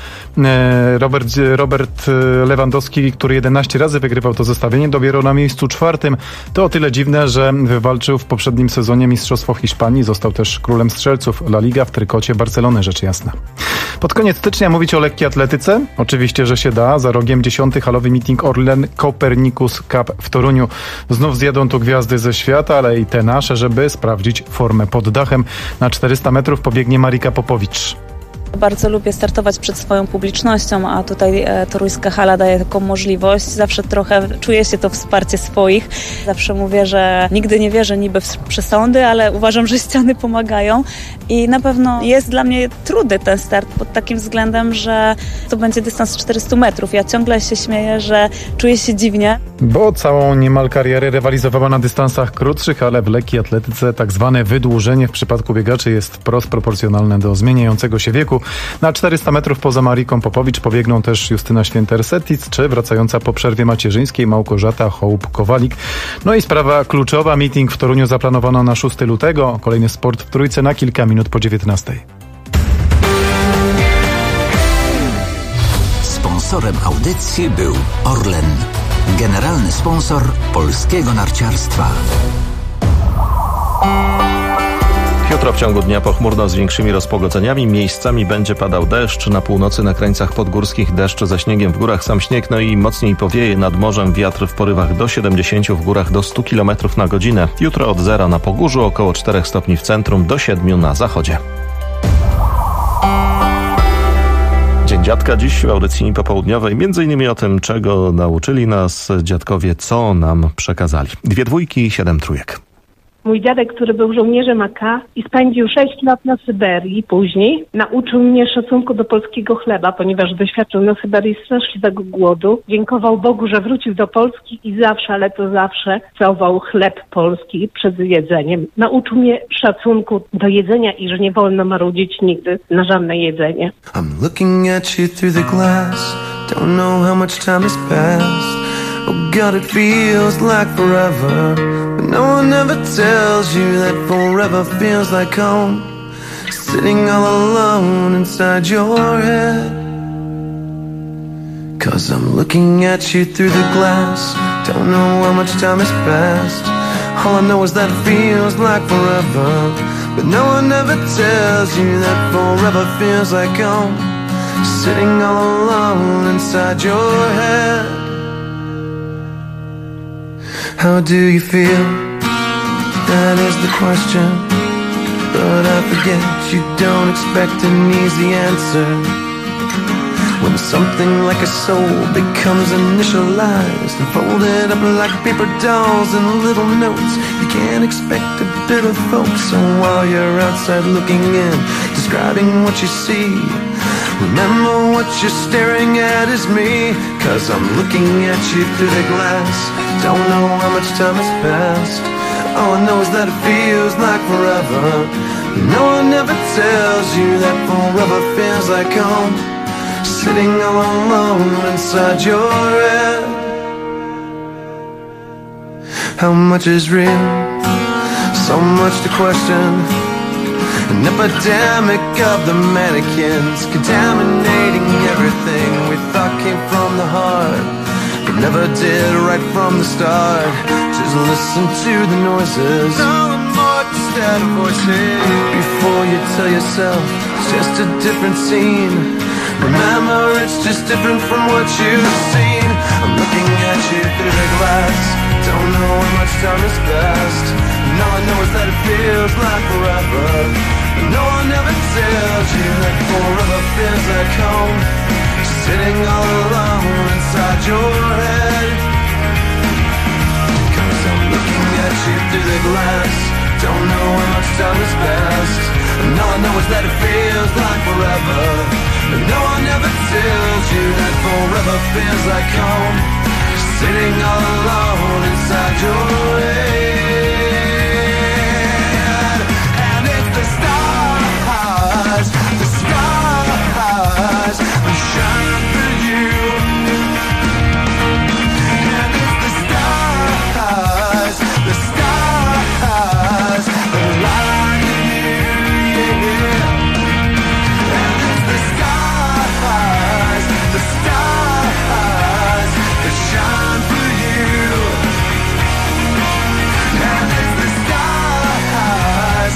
Speaker 3: Robert Lewandowski, który 11 razy wygrywał to zestawienie, dopiero na miejscu 4. To o tyle dziwne, że wywalczył w poprzednim sezonie Mistrzostwo Hiszpanii. Został też królem strzelców La Liga w trykocie Barcelony, rzecz jasna. Pod koniec stycznia mówić o lekkiej atletyce? Oczywiście, że się da. Za rogiem 10. halowy meeting Orlen Copernicus Cup w Toruniu. Znów zjadą tu gwiazdy ze świata, ale i te nasze, żeby sprawdzić formę pod dachem. Na 400 metrów pobiegnie Marika Popowicz.
Speaker 15: Bardzo lubię startować przed swoją publicznością, a tutaj toruńska hala daje taką możliwość. Zawsze trochę czuję się to wsparcie swoich. Zawsze mówię, że nigdy nie wierzę niby w przesądy, ale uważam, że ściany pomagają i na pewno jest dla mnie trudny ten start pod takim względem, że to będzie dystans 400 metrów. Ja ciągle się śmieję, że czuję się dziwnie.
Speaker 3: Bo całą niemal karierę rywalizowała na dystansach krótszych, ale w lekkiej atletyce tak zwane wydłużenie w przypadku biegaczy jest wprost proporcjonalne do zmieniającego się wieku. Na 400 metrów poza Mariką Popowicz pobiegną też Justyna Święter-Setic czy wracająca po przerwie macierzyńskiej Małgorzata Hołb-Kowalik. No i sprawa kluczowa. Meeting w Toruniu zaplanowano na 6 lutego. Kolejny sport w Trójce na kilka minut po 19:00.
Speaker 2: Sponsorem audycji był Orlen, generalny sponsor polskiego narciarstwa.
Speaker 5: Jutro w ciągu dnia pochmurno z większymi rozpogodzeniami. Miejscami będzie padał deszcz. Na północy, na krańcach podgórskich deszcz ze śniegiem, w górach sam śnieg, no i mocniej powieje nad morzem. Wiatr w porywach do 70, w górach do 100 km na godzinę. Jutro od 0 na Pogórzu, około 4 stopni w centrum, do 7 na zachodzie. Dzień Dziadka dziś w audycji popołudniowej. Między innymi o tym, czego nauczyli nas dziadkowie, co nam przekazali. 2 dwójki i 7 trójek.
Speaker 16: Mój dziadek, który był żołnierzem AK i spędził 6 lat na Syberii później, nauczył mnie szacunku do polskiego chleba, ponieważ doświadczył na Syberii straszliwego głodu. Dziękował Bogu, że wrócił do Polski i zawsze, ale to zawsze całował chleb polski przed jedzeniem. Nauczył mnie szacunku do jedzenia i że nie wolno marudzić nigdy na żadne jedzenie.
Speaker 28: I'm looking at you through the glass. Don't know how much time has passed. Oh God, it feels like forever. But no one ever tells you that forever feels like home. sitting all alone inside your head. 'Cause I'm looking at you through the glass, don't know how much time has passed. All I know is that it feels like forever, but no one ever tells you that forever feels like home. Sitting all alone inside your head. How do you feel? That is the question. But I forget you don't expect an easy answer. When something like a soul becomes initialized and folded up like paper dolls and little notes, you can't expect a bit of hope. So while you're outside looking in, describing what you see, remember what you're staring at is me. 'Cause I'm looking at you through the glass, don't know how much time has passed. All I know is that it feels like forever. No one ever tells you that forever feels like home. Sitting all alone inside your head. How much is real? So much to question. An epidemic of the mannequins, contaminating everything we thought came from the heart, but never did right from the start. Just listen to the noises, more instead of voices, before you tell yourself it's just a different scene. Remember, it's just different from what you've seen. I'm looking at you through the glass, don't know how much time has passed. And all I know is that it feels like forever, but no one ever tells you that forever feels like home. Sitting all alone inside your head. 'Cause I'm looking at you through the glass, don't know how much time has passed. And all I know is that it feels like forever, but no one ever tells you that forever feels like home. Sitting all alone inside your head. And it's the stars that shine for you. And it's the stars that light you, yeah. The stars that shine for you. And it's the stars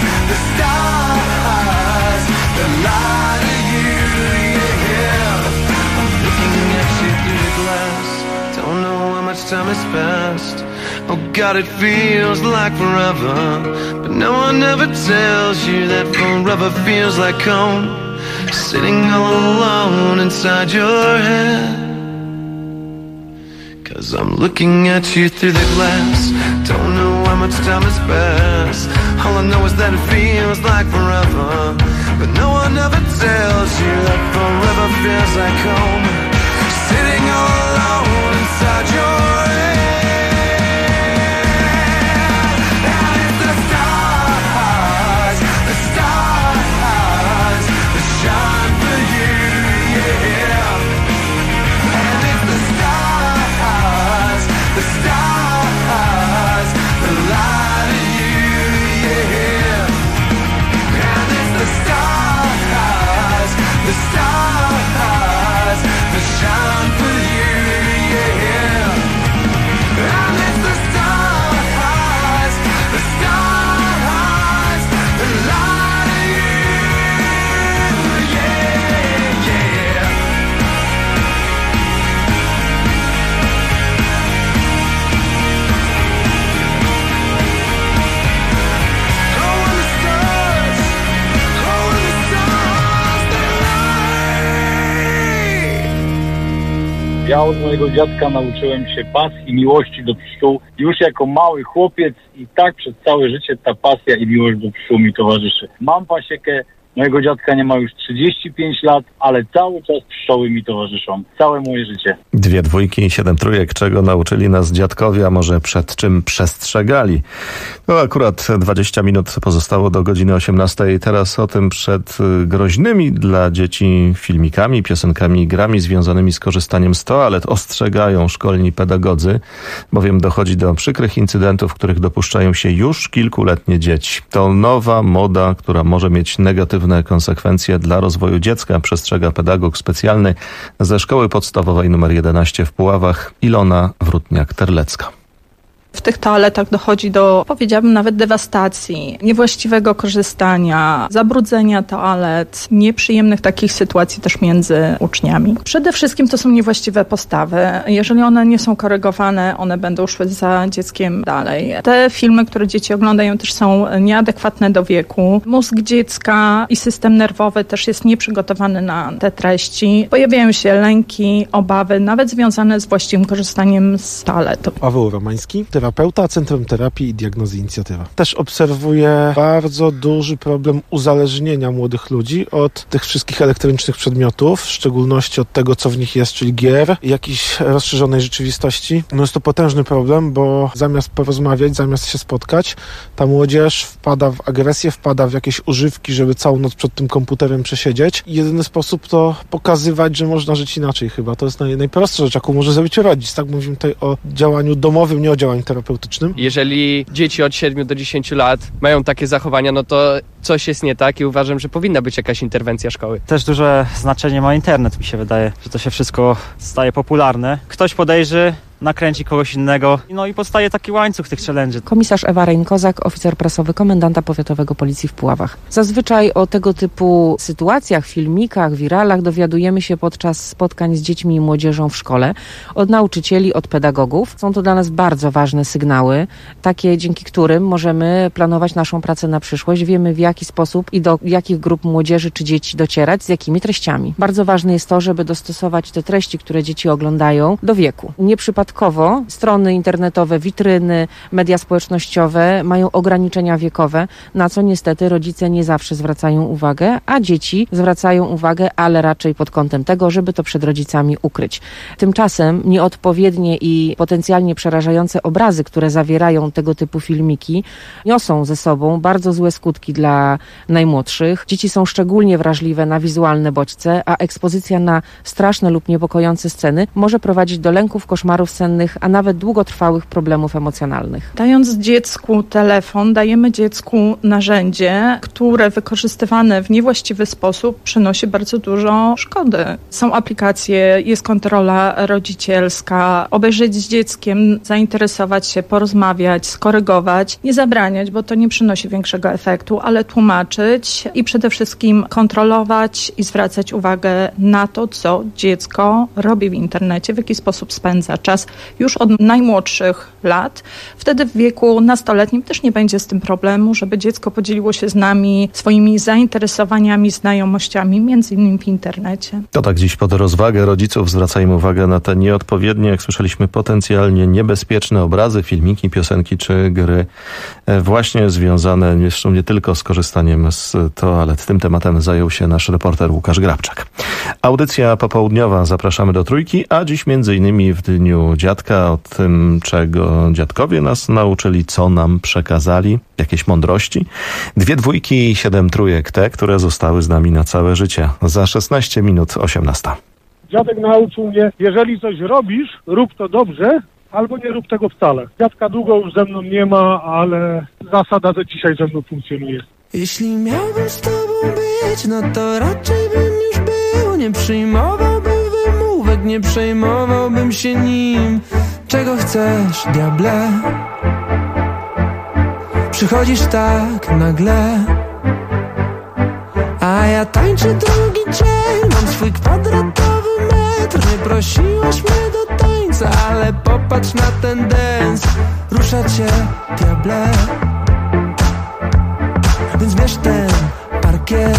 Speaker 28: that light you, yeah. I'm looking at you through the glass, don't know how much time has passed. Oh God, it feels like forever, but no one ever tells you that forever feels like home. Sitting all alone inside your head. 'Cause I'm looking at you through the glass, don't know how much time has passed. All I know is that it feels like forever, but no one ever tells you that forever feels like home. Sitting all alone inside your head. And it's the stars that shine for you, yeah. And it's the stars that light you, yeah. And it's the stars that shine for you, yeah. And it's the stars that light you.
Speaker 1: Ja od mojego dziadka nauczyłem się pasji i miłości do pszczół już jako mały chłopiec i tak przez całe życie ta pasja i miłość do pszczół mi towarzyszy. Mam pasiekę, mojego dziadka nie ma już 35 lat, ale cały czas pszczoły mi towarzyszą. Całe moje życie.
Speaker 5: 2 dwójki i 7 trójek. Czego nauczyli nas dziadkowie, a może przed czym przestrzegali? No akurat 20 minut pozostało do godziny 18. Teraz o tym przed groźnymi dla dzieci filmikami, piosenkami i grami związanymi z korzystaniem z toalet ostrzegają szkolni pedagodzy, bowiem dochodzi do przykrych incydentów, których dopuszczają się już kilkuletnie dzieci. To nowa moda, która może mieć negatywne negatywne konsekwencje dla rozwoju dziecka, przestrzega pedagog specjalny ze Szkoły Podstawowej nr 11 w Puławach Ilona Wrutniak-Terlecka.
Speaker 6: W tych toaletach dochodzi do, powiedziałabym, nawet dewastacji, niewłaściwego korzystania, zabrudzenia toalet, nieprzyjemnych takich sytuacji też między uczniami. Przede wszystkim to są niewłaściwe postawy. Jeżeli one nie są korygowane, one będą szły za dzieckiem dalej. Te filmy, które dzieci oglądają, też są nieadekwatne do wieku. Mózg dziecka i system nerwowy też jest nieprzygotowany na te treści. Pojawiają się lęki, obawy, nawet związane z właściwym korzystaniem z toalety.
Speaker 17: Paweł Romański, terapeuta, Centrum Terapii i Diagnozy Inicjatywa. Też obserwuję bardzo duży problem uzależnienia młodych ludzi od tych wszystkich elektronicznych przedmiotów, w szczególności od tego, co w nich jest, czyli gier i jakiejś rozszerzonej rzeczywistości. No jest to potężny problem, bo zamiast porozmawiać, zamiast się spotkać, ta młodzież wpada w agresję, wpada w jakieś używki, żeby całą noc przed tym komputerem przesiedzieć. I jedyny sposób to pokazywać, że można żyć inaczej chyba. To jest najprostsza rzecz, jaką może zrobić rodzic. Tak mówimy tutaj o działaniu domowym, nie o działaniu terapeutycznym.
Speaker 18: Jeżeli dzieci od 7 do 10 lat mają takie zachowania, no to coś jest nie tak i uważam, że powinna być jakaś interwencja szkoły.
Speaker 19: Też duże znaczenie ma internet, mi się wydaje, że to się wszystko staje popularne. Ktoś podejrzy, nakręci kogoś innego, no i powstaje taki łańcuch tych challenge'y.
Speaker 20: Komisarz Ewa Rein-Kozak, oficer prasowy komendanta powiatowego Policji w Puławach. Zazwyczaj o tego typu sytuacjach, filmikach, wiralach dowiadujemy się podczas spotkań z dziećmi i młodzieżą w szkole, od nauczycieli, od pedagogów. Są to dla nas bardzo ważne sygnały, takie dzięki którym możemy planować naszą pracę na przyszłość. Wiemy w jaki sposób i do jakich grup młodzieży czy dzieci docierać, z jakimi treściami. Bardzo ważne jest to, żeby dostosować te treści, które dzieci oglądają, do wieku. Nieprzypadkowo strony internetowe, witryny, media społecznościowe mają ograniczenia wiekowe, na co niestety rodzice nie zawsze zwracają uwagę, a dzieci zwracają uwagę, ale raczej pod kątem tego, żeby to przed rodzicami ukryć. Tymczasem nieodpowiednie i potencjalnie przerażające obrazy, które zawierają tego typu filmiki, niosą ze sobą bardzo złe skutki dla najmłodszych. Dzieci są szczególnie wrażliwe na wizualne bodźce, a ekspozycja na straszne lub niepokojące sceny może prowadzić do lęków, koszmarów sennych, a nawet długotrwałych problemów emocjonalnych.
Speaker 6: Dając dziecku telefon, dajemy dziecku narzędzie, które wykorzystywane w niewłaściwy sposób przynosi bardzo dużo szkody. Są aplikacje, jest kontrola rodzicielska, obejrzeć z dzieckiem, zainteresować się, porozmawiać, skorygować, nie zabraniać, bo to nie przynosi większego efektu, ale tłumaczyć i przede wszystkim kontrolować i zwracać uwagę na to, co dziecko robi w internecie, w jaki sposób spędza czas już od najmłodszych lat. Wtedy w wieku nastoletnim też nie będzie z tym problemu, żeby dziecko podzieliło się z nami swoimi zainteresowaniami, znajomościami, między innymi w internecie.
Speaker 5: To tak dziś pod rozwagę rodziców zwracajmy uwagę na te nieodpowiednie, jak słyszeliśmy, potencjalnie niebezpieczne obrazy, filmiki, piosenki czy gry właśnie związane zresztą nie tylko z korzystaniem z toalet. Tym tematem zajął się nasz reporter Łukasz Grabczak. Audycja popołudniowa, zapraszamy do Trójki, a dziś między innymi w Dniu Dziadka o tym, czego dziadkowie nas nauczyli, co nam przekazali, jakieś mądrości. 2 dwójki i 7 trójek, te, które zostały z nami na całe życie. Za 16 minut 18.
Speaker 21: Dziadek nauczył mnie, jeżeli coś robisz, rób to dobrze, albo nie rób tego wcale. Dziadka długo już ze mną nie ma, ale zasada, że dzisiaj ze mną funkcjonuje.
Speaker 28: Jeśli miałbym z tobą być, no to raczej bym już był. Nie przyjmowałbym wymówek, nie przejmowałbym się nim. Czego chcesz, diable? Przychodzisz tak nagle, a ja tańczę drugi dzień. Mam swój kwadratowy metr. Nie prosiłaś mnie do tańca, ale popatrz na ten dance. Rusza cię, diable, więc bierz ten parkiet.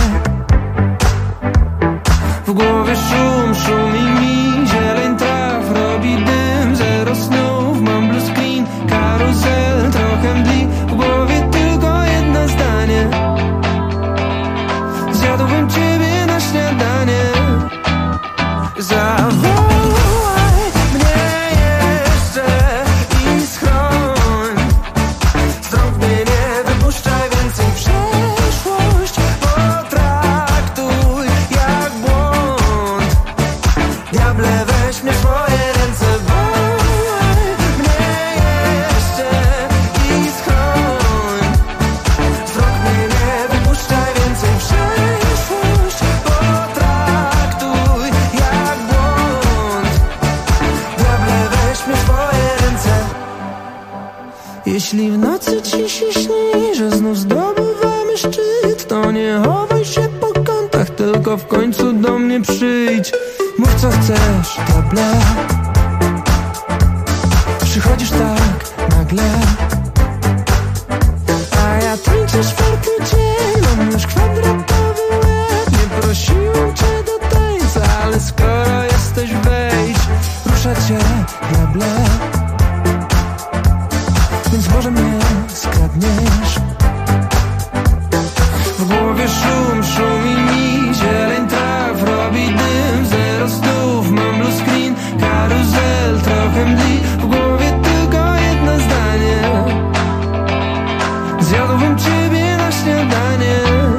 Speaker 28: W głowie szumi mi, zieleń traw robi dym. Zero snów, mam blue screen, karuzel, trochę mdli. W głowie tylko jedno zdanie: zjadłbym ciebie na śniadanie. Zawołaj mnie jeszcze i schroń. Z rąk mnie nie wypuszczaj więcej. Przeszłość potrafi Jeśli w nocy ci się śni, że znów zdobywamy szczyt, to nie chowaj się po kątach, tylko w końcu do mnie przyjdź. Mów co chcesz, diable. Przychodzisz tak nagle, a ja tańczę 4. dzień. Mam już kwadratowy łeb. Nie prosiłem cię do tańca, ale skoro jesteś, wejdź. Rusza cię, diable, więc może mnie skradniesz. W głowie szumi mi, zieleń traw robi dym. 0 stów, mam blue screen, karuzel, trochę mdli. W głowie tylko jedno zdanie: zjadłbym ciebie na śniadanie.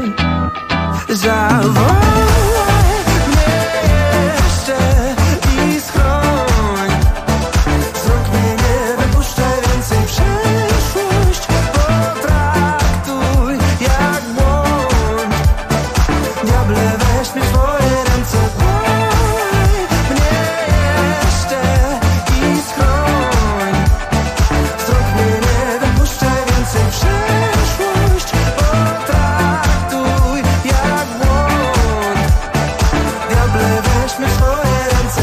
Speaker 28: Zawołaj mnie jeszcze i schroń. Z rąk mnie nie wypuszczaj więcej. Przeszłość potraktuj jak błąd. Diable, weź mnie w twoje ręce. Wołaj mnie jeszcze i schroń. Z rąk mnie nie wypuszczaj więcej. Przeszłość potraktuj jak błąd. Diable, weź mnie w twoje ręce.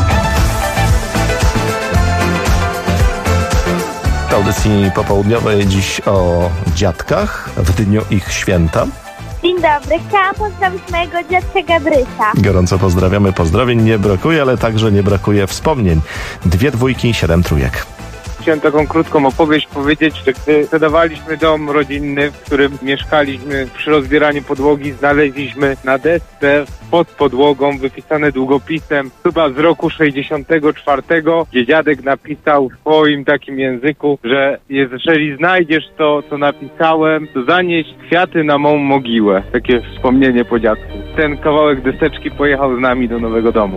Speaker 5: W audycji popołudniowej dziś o dziadkach w dniu ich święta.
Speaker 8: Dzień dobry, chciałam pozdrowić mojego dziadka Gabrysia.
Speaker 5: Gorąco pozdrawiamy, pozdrowień nie brakuje, ale także nie brakuje wspomnień. 2 dwójki i 7 trójek.
Speaker 9: Chciałem taką krótką opowieść powiedzieć, że gdy sprzedawaliśmy dom rodzinny, w którym mieszkaliśmy, przy rozbieraniu podłogi znaleźliśmy na desce pod podłogą wypisane długopisem chyba z roku 64, gdzie dziadek napisał w swoim takim języku, że jeżeli znajdziesz to, co napisałem, to zanieś kwiaty na mą mogiłę. Takie wspomnienie po dziadku. Ten kawałek deseczki pojechał z nami do nowego domu.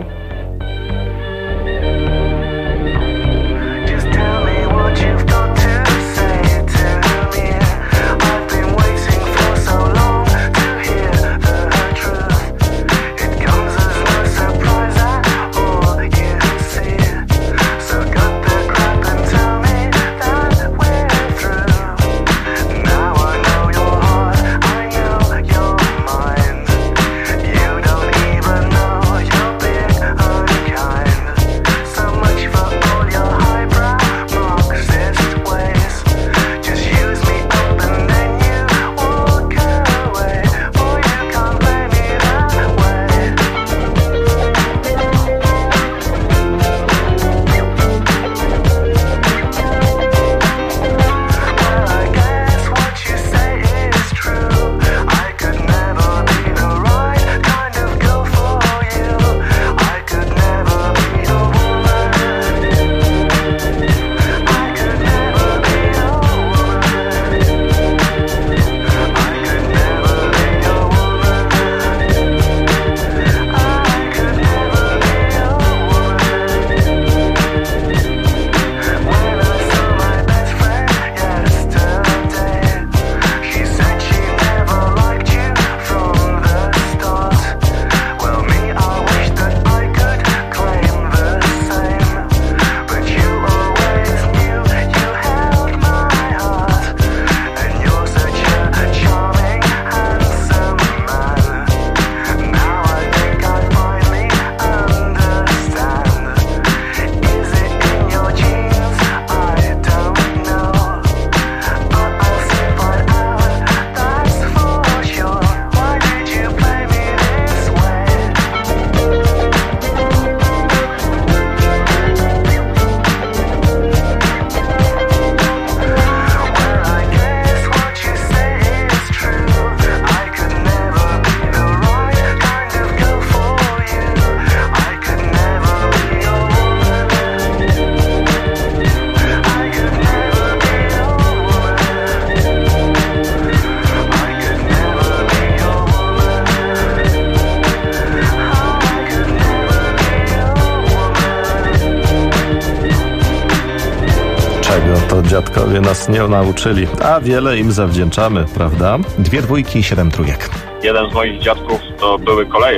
Speaker 5: to dziadkowie nas nie nauczyli, a wiele im zawdzięczamy, prawda? 2 dwójki i 7 trójek.
Speaker 10: Jeden z moich dziadków to były kolejarz,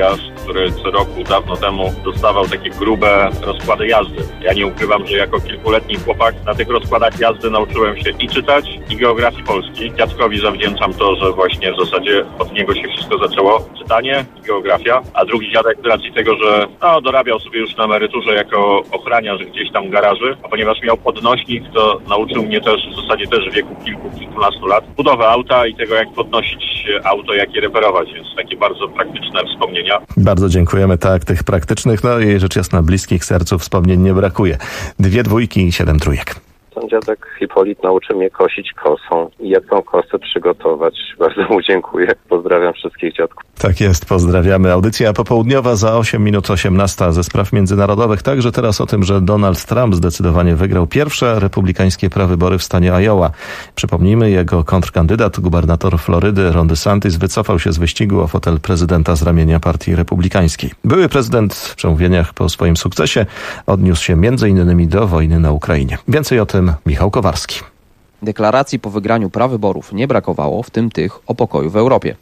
Speaker 7: który co roku, dawno temu dostawał takie grube rozkłady jazdy. Ja nie ukrywam, że jako kilkuletni chłopak na tych rozkładach jazdy nauczyłem się i czytać, i geografii Polski. Dziadkowi zawdzięczam to, że właśnie w zasadzie od niego się wszystko zaczęło. Czytanie i geografia, a drugi dziadek z racji tego, że dorabiał sobie już na emeryturze jako ochraniarz gdzieś tam w garaży, a ponieważ miał podnośnik, to nauczył mnie też w zasadzie też w wieku kilkunastu lat budowę auta i tego, jak podnosić auto, jak je reperować, więc takie bardzo praktyczne wspomnienia.
Speaker 5: Bardzo dziękujemy, tak, tych praktycznych, i rzecz jasna bliskich sercu wspomnień nie brakuje. 2 dwójki i 7 trójek.
Speaker 10: Ten dziadek Hipolit nauczył mnie kosić kosą i jak tą kosę przygotować. Bardzo mu dziękuję. Pozdrawiam wszystkich dziadków.
Speaker 5: Tak jest, pozdrawiamy. Audycja popołudniowa za 8 minut 18 ze spraw międzynarodowych. Także teraz o tym, że Donald Trump zdecydowanie wygrał pierwsze republikańskie prawybory w stanie Iowa. Przypomnijmy, jego kontrkandydat, gubernator Florydy Ron DeSantis, wycofał się z wyścigu o fotel prezydenta z ramienia partii republikańskiej. Były prezydent w przemówieniach po swoim sukcesie odniósł się m.in. do wojny na Ukrainie. Więcej o tym Michał Kowarski.
Speaker 11: Deklaracji po wygraniu prawyborów nie brakowało, w tym tych o pokoju w Europie.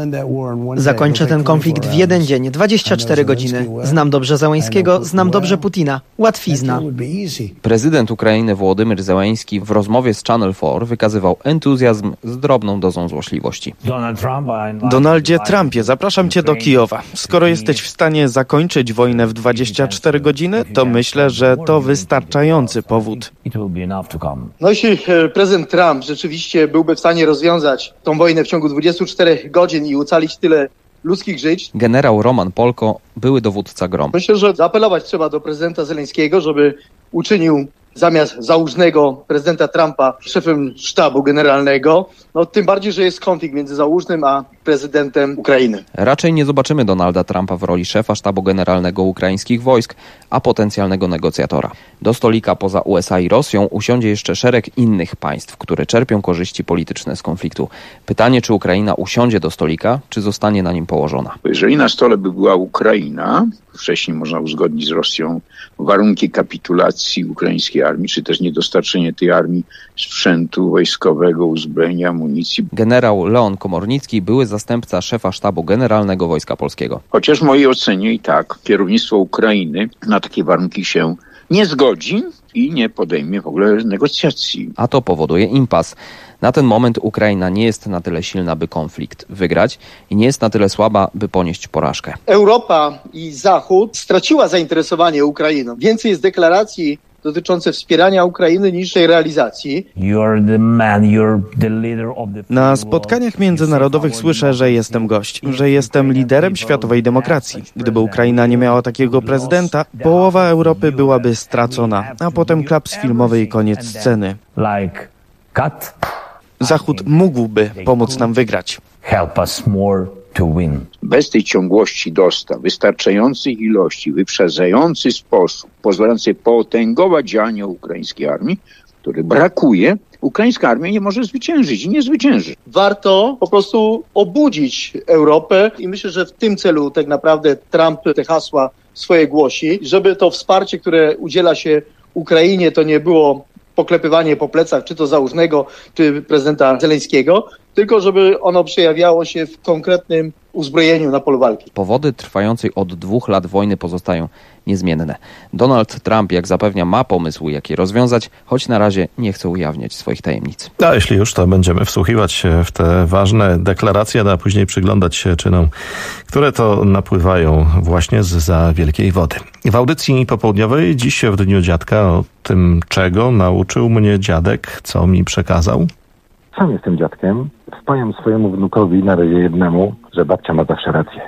Speaker 12: Zakończę ten konflikt w jeden dzień, 24 godziny. Znam dobrze Zełenskiego, znam dobrze Putina. Łatwizna.
Speaker 11: Prezydent Ukrainy Wołodymyr Zełenski w rozmowie z Channel 4 wykazywał entuzjazm z drobną dozą złośliwości.
Speaker 13: Donaldzie Trumpie, zapraszam cię do Kijowa. Skoro jesteś w stanie zakończyć wojnę w 24 godziny, to myślę, że to wystarczający powód.
Speaker 22: Jeśli prezydent Trump rzeczywiście byłby w stanie rozwiązać tą wojnę w ciągu 24 godzin i ocalić tyle ludzkich żyć.
Speaker 11: Generał Roman Polko, były dowódca GROM.
Speaker 22: Myślę, że zaapelować trzeba do prezydenta Zeleńskiego, żeby uczynił zamiast załóżnego prezydenta Trumpa szefem sztabu generalnego, tym bardziej, że jest konflikt między załóżnym a prezydentem Ukrainy.
Speaker 11: Raczej nie zobaczymy Donalda Trumpa w roli szefa sztabu generalnego ukraińskich wojsk, a potencjalnego negocjatora. Do stolika poza USA i Rosją usiądzie jeszcze szereg innych państw, które czerpią korzyści polityczne z konfliktu. Pytanie, czy Ukraina usiądzie do stolika, czy zostanie na nim położona.
Speaker 23: Jeżeli na stole by była Ukraina, wcześniej można uzgodnić z Rosją warunki kapitulacji ukraińskiej armii, czy też niedostarczenie tej armii sprzętu wojskowego, uzbrojenia, amunicji.
Speaker 11: Generał Leon Komornicki, były zastępca szefa sztabu generalnego Wojska Polskiego.
Speaker 23: Chociaż w mojej ocenie i tak kierownictwo Ukrainy na takie warunki się nie zgodzi i nie podejmie w ogóle negocjacji.
Speaker 11: A to powoduje impas. Na ten moment Ukraina nie jest na tyle silna, by konflikt wygrać i nie jest na tyle słaba, by ponieść porażkę.
Speaker 22: Europa i Zachód straciła zainteresowanie Ukrainą. Więcej jest deklaracji dotyczące wspierania Ukrainy niż tej realizacji.
Speaker 13: Na spotkaniach międzynarodowych słyszę, że jestem gość, że jestem liderem światowej demokracji. Gdyby Ukraina nie miała takiego prezydenta, połowa Europy byłaby stracona, a potem klaps filmowy i koniec sceny. Zachód mógłby pomóc nam wygrać.
Speaker 23: Bez tej ciągłości dostaw, wystarczających ilości, wyprzedzający sposób, pozwalający potęgować działania ukraińskiej armii, który brakuje, ukraińska armia nie może zwyciężyć i nie zwycięży.
Speaker 22: Warto po prostu obudzić Europę i myślę, że w tym celu tak naprawdę Trump te hasła swoje głosi, żeby to wsparcie, które udziela się Ukrainie, to nie było poklepywanie po plecach, czy to Załużnego, czy prezydenta Zeleńskiego, tylko żeby ono przejawiało się w konkretnym uzbrojeniu na polu walki.
Speaker 11: Powody trwającej od 2 lat wojny pozostają niezmienne. Donald Trump, jak zapewnia, ma pomysł, jak je rozwiązać, choć na razie nie chce ujawniać swoich tajemnic.
Speaker 5: A jeśli już, to będziemy wsłuchiwać się w te ważne deklaracje, a później przyglądać się czynom, które to napływają właśnie zza wielkiej wody. W audycji popołudniowej dziś w Dniu Dziadka o tym, czego nauczył mnie dziadek, co mi przekazał.
Speaker 24: Sam jestem dziadkiem. Wpajam swojemu wnukowi, na razie jednemu, że babcia ma zawsze rację.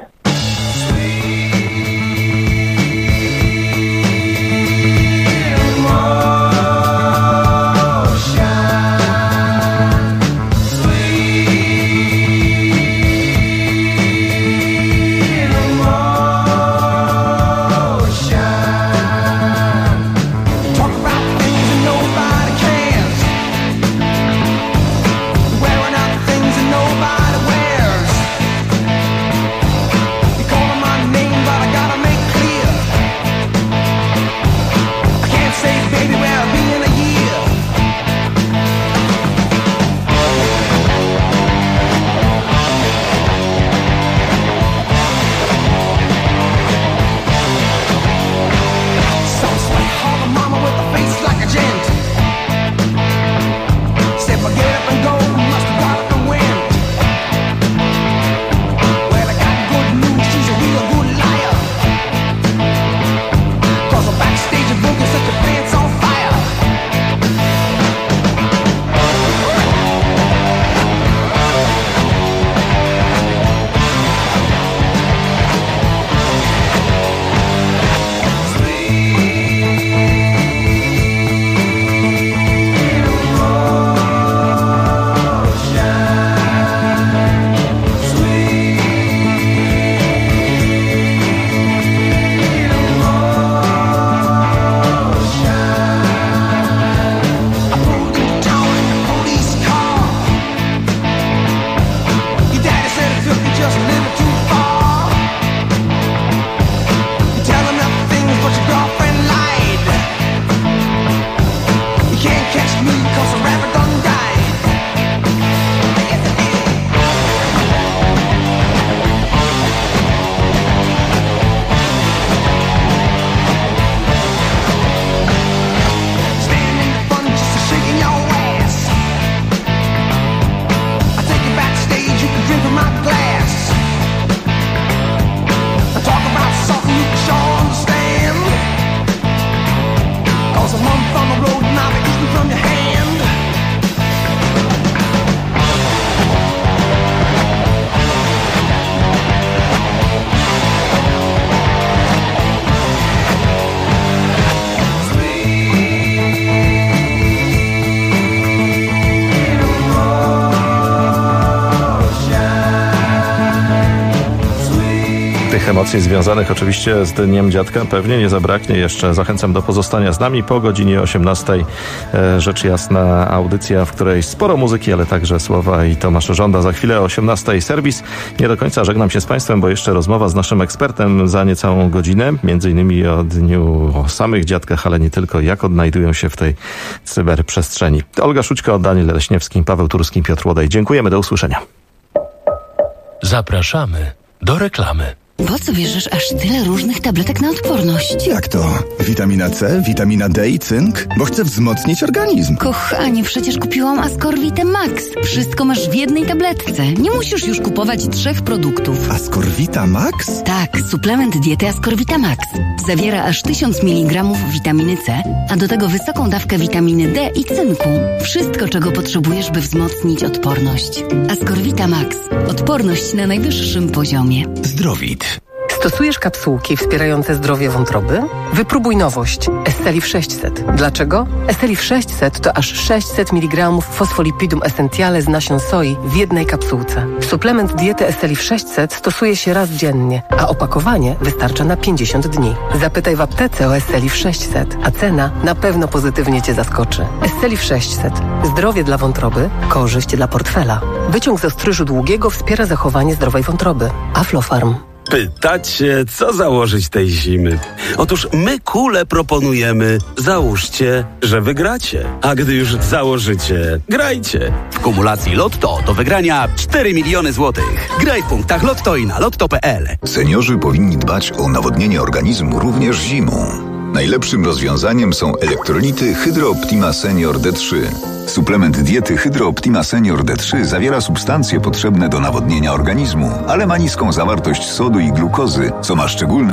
Speaker 5: emocji związanych oczywiście z Dniem Dziadka pewnie nie zabraknie jeszcze. Zachęcam do pozostania z nami po godzinie 18. Rzecz jasna audycja, w której sporo muzyki, ale także słowa i Tomasz Żąda. Za chwilę o 18. serwis. Nie do końca żegnam się z Państwem, bo jeszcze rozmowa z naszym ekspertem za niecałą godzinę. Między innymi o samych dziadkach, ale nie tylko. Jak odnajdują się w tej cyberprzestrzeni. Olga Szućko, Daniel Leśniewski, Paweł Turski, Piotr Łodej. Dziękujemy, do usłyszenia.
Speaker 2: Zapraszamy do reklamy.
Speaker 3: Po co bierzesz aż tyle różnych tabletek na odporność?
Speaker 4: Jak to? Witamina C, witamina D i cynk? Bo chcę wzmocnić organizm.
Speaker 3: Kochanie, przecież kupiłam Ascorvitę Max. Wszystko masz w jednej tabletce. Nie musisz już kupować 3 produktów.
Speaker 4: Ascorvita Max?
Speaker 3: Tak, suplement diety Ascorvita Max. Zawiera aż 1000 mg witaminy C, a do tego wysoką dawkę witaminy D i cynku. Wszystko, czego potrzebujesz, by wzmocnić odporność. Ascorvita Max. Odporność na najwyższym poziomie.
Speaker 4: Zdrowit.
Speaker 14: Stosujesz kapsułki wspierające zdrowie wątroby? Wypróbuj nowość Estelif 600. Dlaczego? Estelif 600 to aż 600 mg fosfolipidum essentiale z nasion soi w jednej kapsułce. Suplement diety Estelif 600 stosuje się raz dziennie, a opakowanie wystarcza na 50 dni. Zapytaj w aptece o Estelif 600, a cena na pewno pozytywnie Cię zaskoczy. Estelif 600. Zdrowie dla wątroby, korzyść dla portfela. Wyciąg z ostryżu długiego wspiera zachowanie zdrowej wątroby. Aflofarm.
Speaker 15: Pytacie, co założyć tej zimy? Otóż my kule proponujemy. Załóżcie, że wygracie. A gdy już założycie, grajcie.
Speaker 25: W kumulacji Lotto do wygrania 4 miliony złotych. Graj w punktach Lotto i na lotto.pl.
Speaker 26: Seniorzy powinni dbać o nawodnienie organizmu również zimą. Najlepszym rozwiązaniem są elektrolity Hydro Optima Senior D3. Suplement diety Hydro Optima Senior D3 zawiera substancje potrzebne do nawodnienia organizmu, ale ma niską zawartość sodu i glukozy, co ma szczególne